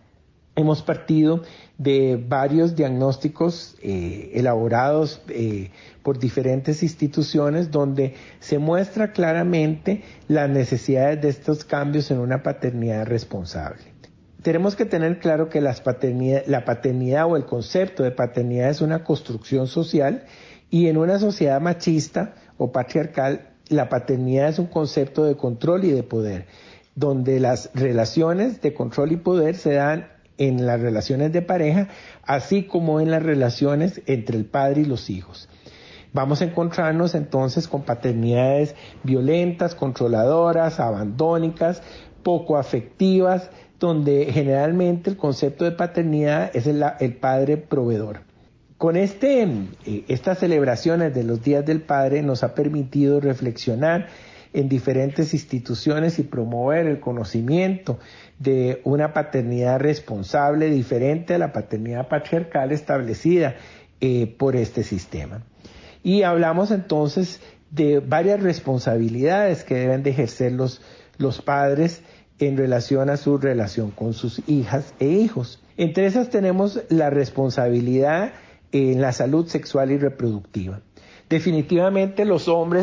hemos partido de varios diagnósticos eh, elaborados eh, por diferentes instituciones, donde se muestra claramente las necesidades de estos cambios en una paternidad responsable. Tenemos que tener claro que las paternidad, la paternidad o el concepto de paternidad es una construcción social, y en una sociedad machista o patriarcal, la paternidad es un concepto de control y de poder, donde las relaciones de control y poder se dan en las relaciones de pareja, así como en las relaciones entre el padre y los hijos. Vamos a encontrarnos entonces con paternidades violentas, controladoras, abandónicas, poco afectivas, donde generalmente el concepto de paternidad es el, el padre proveedor. Con este, eh, estas celebraciones de los Días del Padre nos ha permitido reflexionar en diferentes instituciones y promover el conocimiento de una paternidad responsable diferente a la paternidad patriarcal establecida eh, por este sistema. Y hablamos entonces de varias responsabilidades que deben de ejercer los, los padres en relación a su relación con sus hijas e hijos. Entre esas tenemos la responsabilidad en la salud sexual y reproductiva. Definitivamente los hombres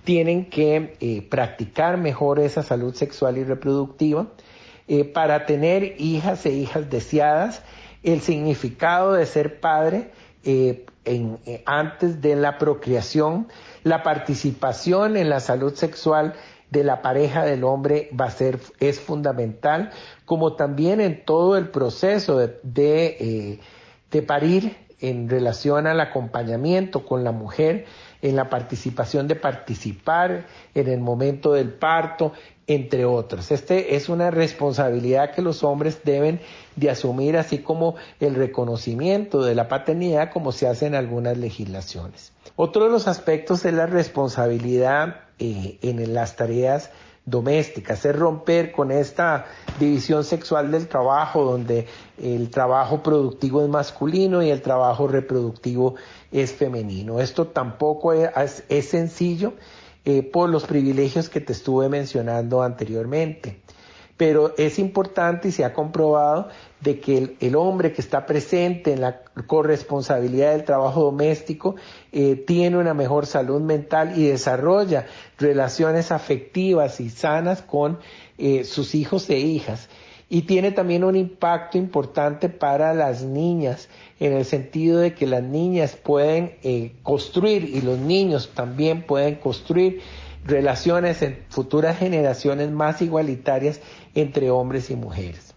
tienen que eh, practicar mejor esa salud sexual y reproductiva eh, para tener hijas e hijas deseadas. El significado de ser padre eh, en, eh, antes de la procreación, la participación en la salud sexual de la pareja del hombre va a ser, es fundamental, como también en todo el proceso de, de, eh, de parir en relación al acompañamiento con la mujer, en la participación de participar en el momento del parto, entre otros. Este es una responsabilidad que los hombres deben de asumir, así como el reconocimiento de la paternidad, como se hace en algunas legislaciones. Otro de los aspectos es la responsabilidad eh, en las tareas domésticas, es romper con esta división sexual del trabajo, donde el trabajo productivo es masculino y el trabajo reproductivo es femenino. Esto tampoco es, es sencillo eh, por los privilegios que te estuve mencionando anteriormente. Pero es importante y se ha comprobado de que el, el hombre que está presente en la corresponsabilidad del trabajo doméstico eh, tiene una mejor salud mental y desarrolla relaciones afectivas y sanas con eh, sus hijos e hijas. Y tiene también un impacto importante para las niñas, en el sentido de que las niñas pueden eh, construir y los niños también pueden construir relaciones en futuras generaciones más igualitarias entre hombres y mujeres.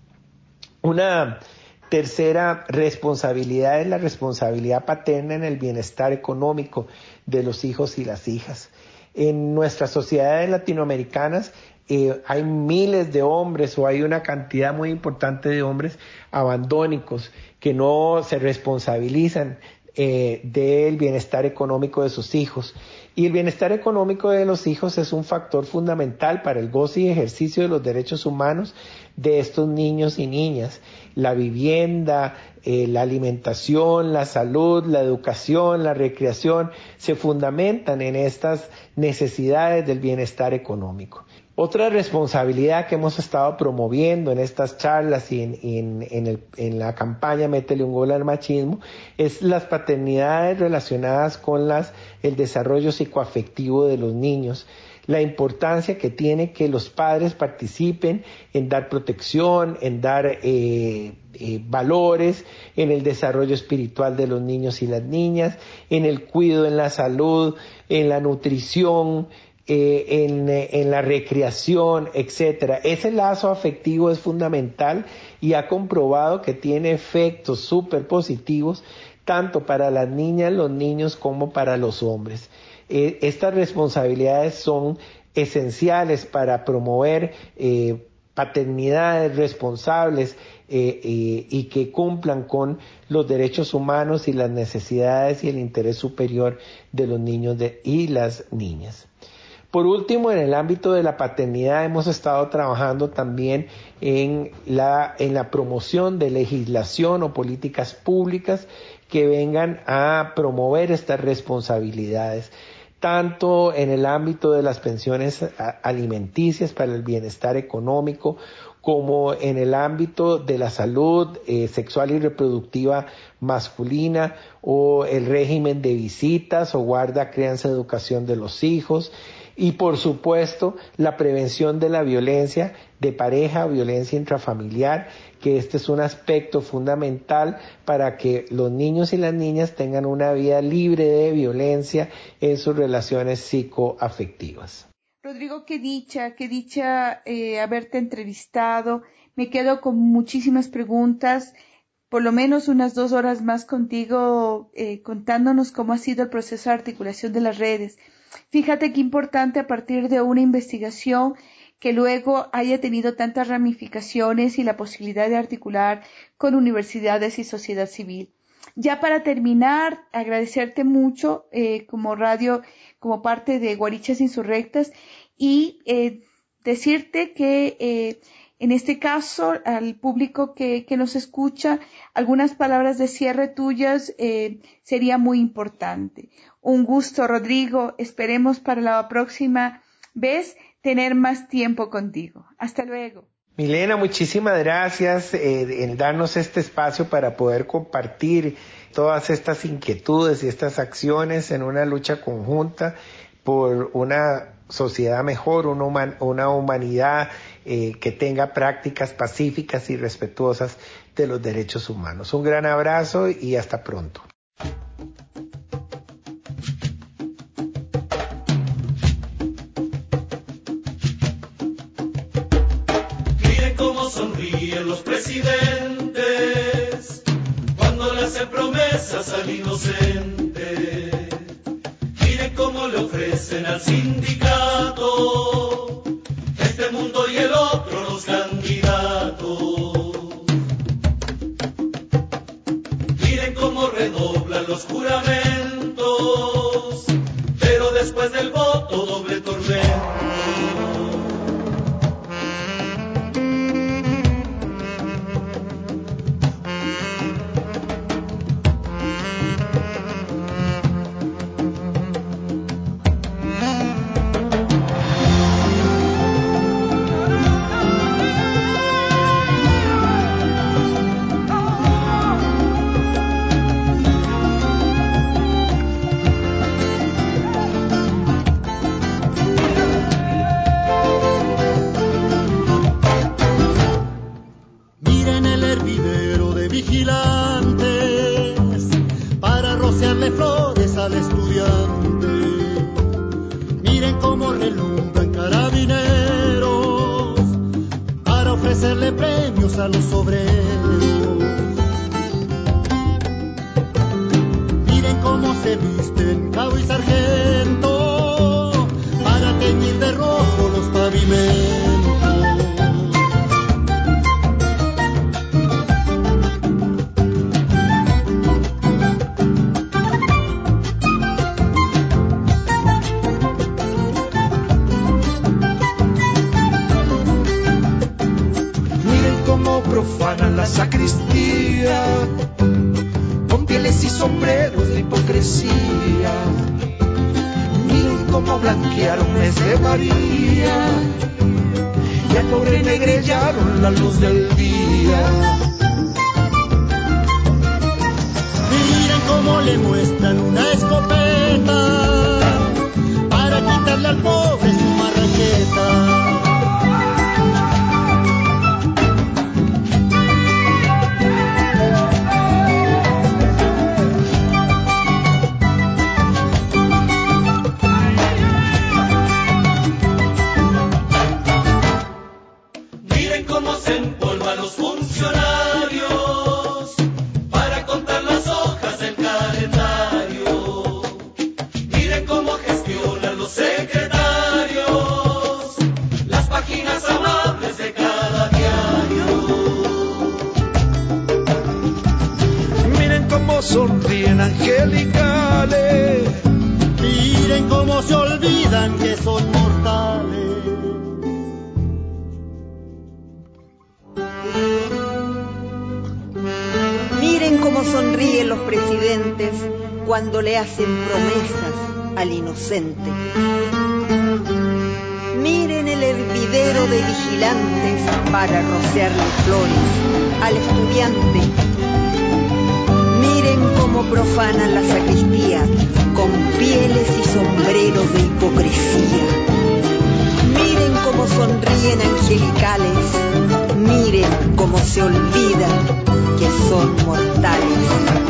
Una tercera responsabilidad es la responsabilidad paterna en el bienestar económico de los hijos y las hijas. En nuestras sociedades latinoamericanas eh, hay miles de hombres o hay una cantidad muy importante de hombres abandónicos que no se responsabilizan Eh, del bienestar económico de sus hijos. Y el bienestar económico de los hijos es un factor fundamental para el goce y ejercicio de los derechos humanos de estos niños y niñas. La vivienda, eh, la alimentación, la salud, la educación, la recreación se fundamentan en estas necesidades del bienestar económico. Otra responsabilidad que hemos estado promoviendo en estas charlas y en, en, en, el, en la campaña Métele un gol al machismo es las paternidades relacionadas con las, el desarrollo psicoafectivo de los niños. La importancia que tiene que los padres participen en dar protección, en dar eh, eh, valores, en el desarrollo espiritual de los niños y las niñas, en el cuidado, en la salud, en la nutrición, Eh, en, en la recreación, etcétera. Ese lazo afectivo es fundamental y ha comprobado que tiene efectos súper positivos tanto para las niñas, los niños como para los hombres. Eh, estas responsabilidades son esenciales para promover eh, paternidades responsables eh, eh, y que cumplan con los derechos humanos y las necesidades y el interés superior de los niños de, y las niñas. Por último, en el ámbito de la paternidad hemos estado trabajando también en la, en la promoción de legislación o políticas públicas que vengan a promover estas responsabilidades, tanto en el ámbito de las pensiones alimenticias para el bienestar económico, como en el ámbito de la salud eh, sexual y reproductiva masculina, o el régimen de visitas o guarda, crianza, educación de los hijos, y por supuesto la prevención de la violencia de pareja, violencia intrafamiliar, que este es un aspecto fundamental para que los niños y las niñas tengan una vida libre de violencia en sus relaciones psicoafectivas. Rodrigo, qué dicha, qué dicha eh, haberte entrevistado. Me quedo con muchísimas preguntas, por lo menos unas dos horas más contigo eh, contándonos cómo ha sido el proceso de articulación de las redes. Fíjate qué importante a partir de una investigación que luego haya tenido tantas ramificaciones y la posibilidad de articular con universidades y sociedad civil. Ya para terminar, agradecerte mucho eh, como radio, como parte de Guarichas Insurrectas y eh, decirte que eh, en este caso al público que, que nos escucha, algunas palabras de cierre tuyas eh, sería muy importante. Un gusto, Rodrigo. Esperemos para la próxima vez tener más tiempo contigo. Hasta luego. Milena, muchísimas gracias eh, en darnos este espacio para poder compartir todas estas inquietudes y estas acciones en una lucha conjunta por una sociedad mejor, una, human, una humanidad eh, que tenga prácticas pacíficas y respetuosas de los derechos humanos. Un gran abrazo y hasta pronto. Miren cómo sonríen los presidentes cuando le hacen promesas al inocente. Miren cómo le ofrecen al sindicato este mundo y el otro los candidatos. Miren cómo redoblan los juramentos, pero después del voto doble tormento. Sonríen angelicales, miren cómo se olvidan que son mortales. Miren cómo sonríen los presidentes cuando le hacen promesas al inocente. Miren el hervidero de vigilantes para rociarle flores al estudiante. Miren cómo profanan la sacristía con pieles y sombreros de hipocresía. Miren cómo sonríen angelicales. Miren cómo se olvidan que son mortales.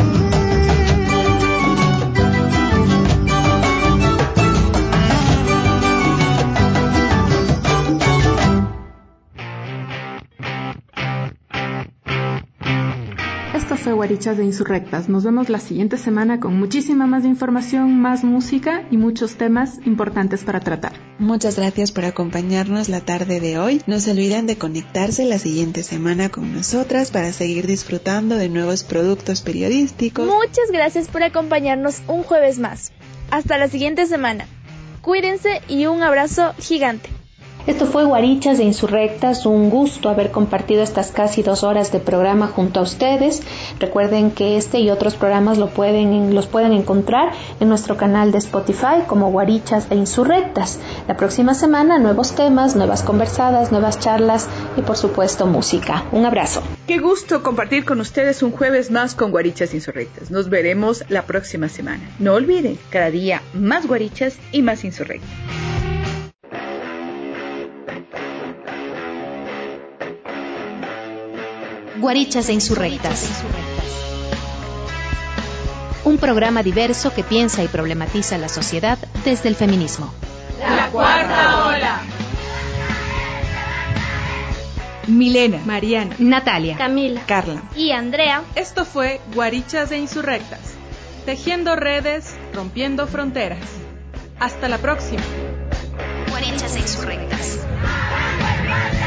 Esto fue Guarichas de Insurrectas. Nos vemos la siguiente semana con muchísima más información, más música y muchos temas importantes para tratar. Muchas gracias por acompañarnos la tarde de hoy. No se olviden de conectarse la siguiente semana con nosotras para seguir disfrutando de nuevos productos periodísticos. Muchas gracias por acompañarnos un jueves más. Hasta la siguiente semana. Cuídense y un abrazo gigante. Esto fue Guarichas e Insurrectas, un gusto haber compartido estas casi dos horas de programa junto a ustedes. Recuerden que este y otros programas lo pueden, los pueden encontrar en nuestro canal de Spotify como Guarichas e Insurrectas. La próxima semana nuevos temas, nuevas conversadas, nuevas charlas y por supuesto música. Un abrazo. Qué gusto compartir con ustedes un jueves más con Guarichas e Insurrectas. Nos veremos la próxima semana. No olviden, cada día más guarichas y más insurrectas. Guarichas e Insurrectas. Un programa diverso que piensa y problematiza la sociedad desde el feminismo. La cuarta ola. Milena, Mariana, Natalia, Camila, Carla y Andrea. Esto fue Guarichas e Insurrectas, tejiendo redes, rompiendo fronteras. Hasta la próxima. Guarichas e Insurrectas.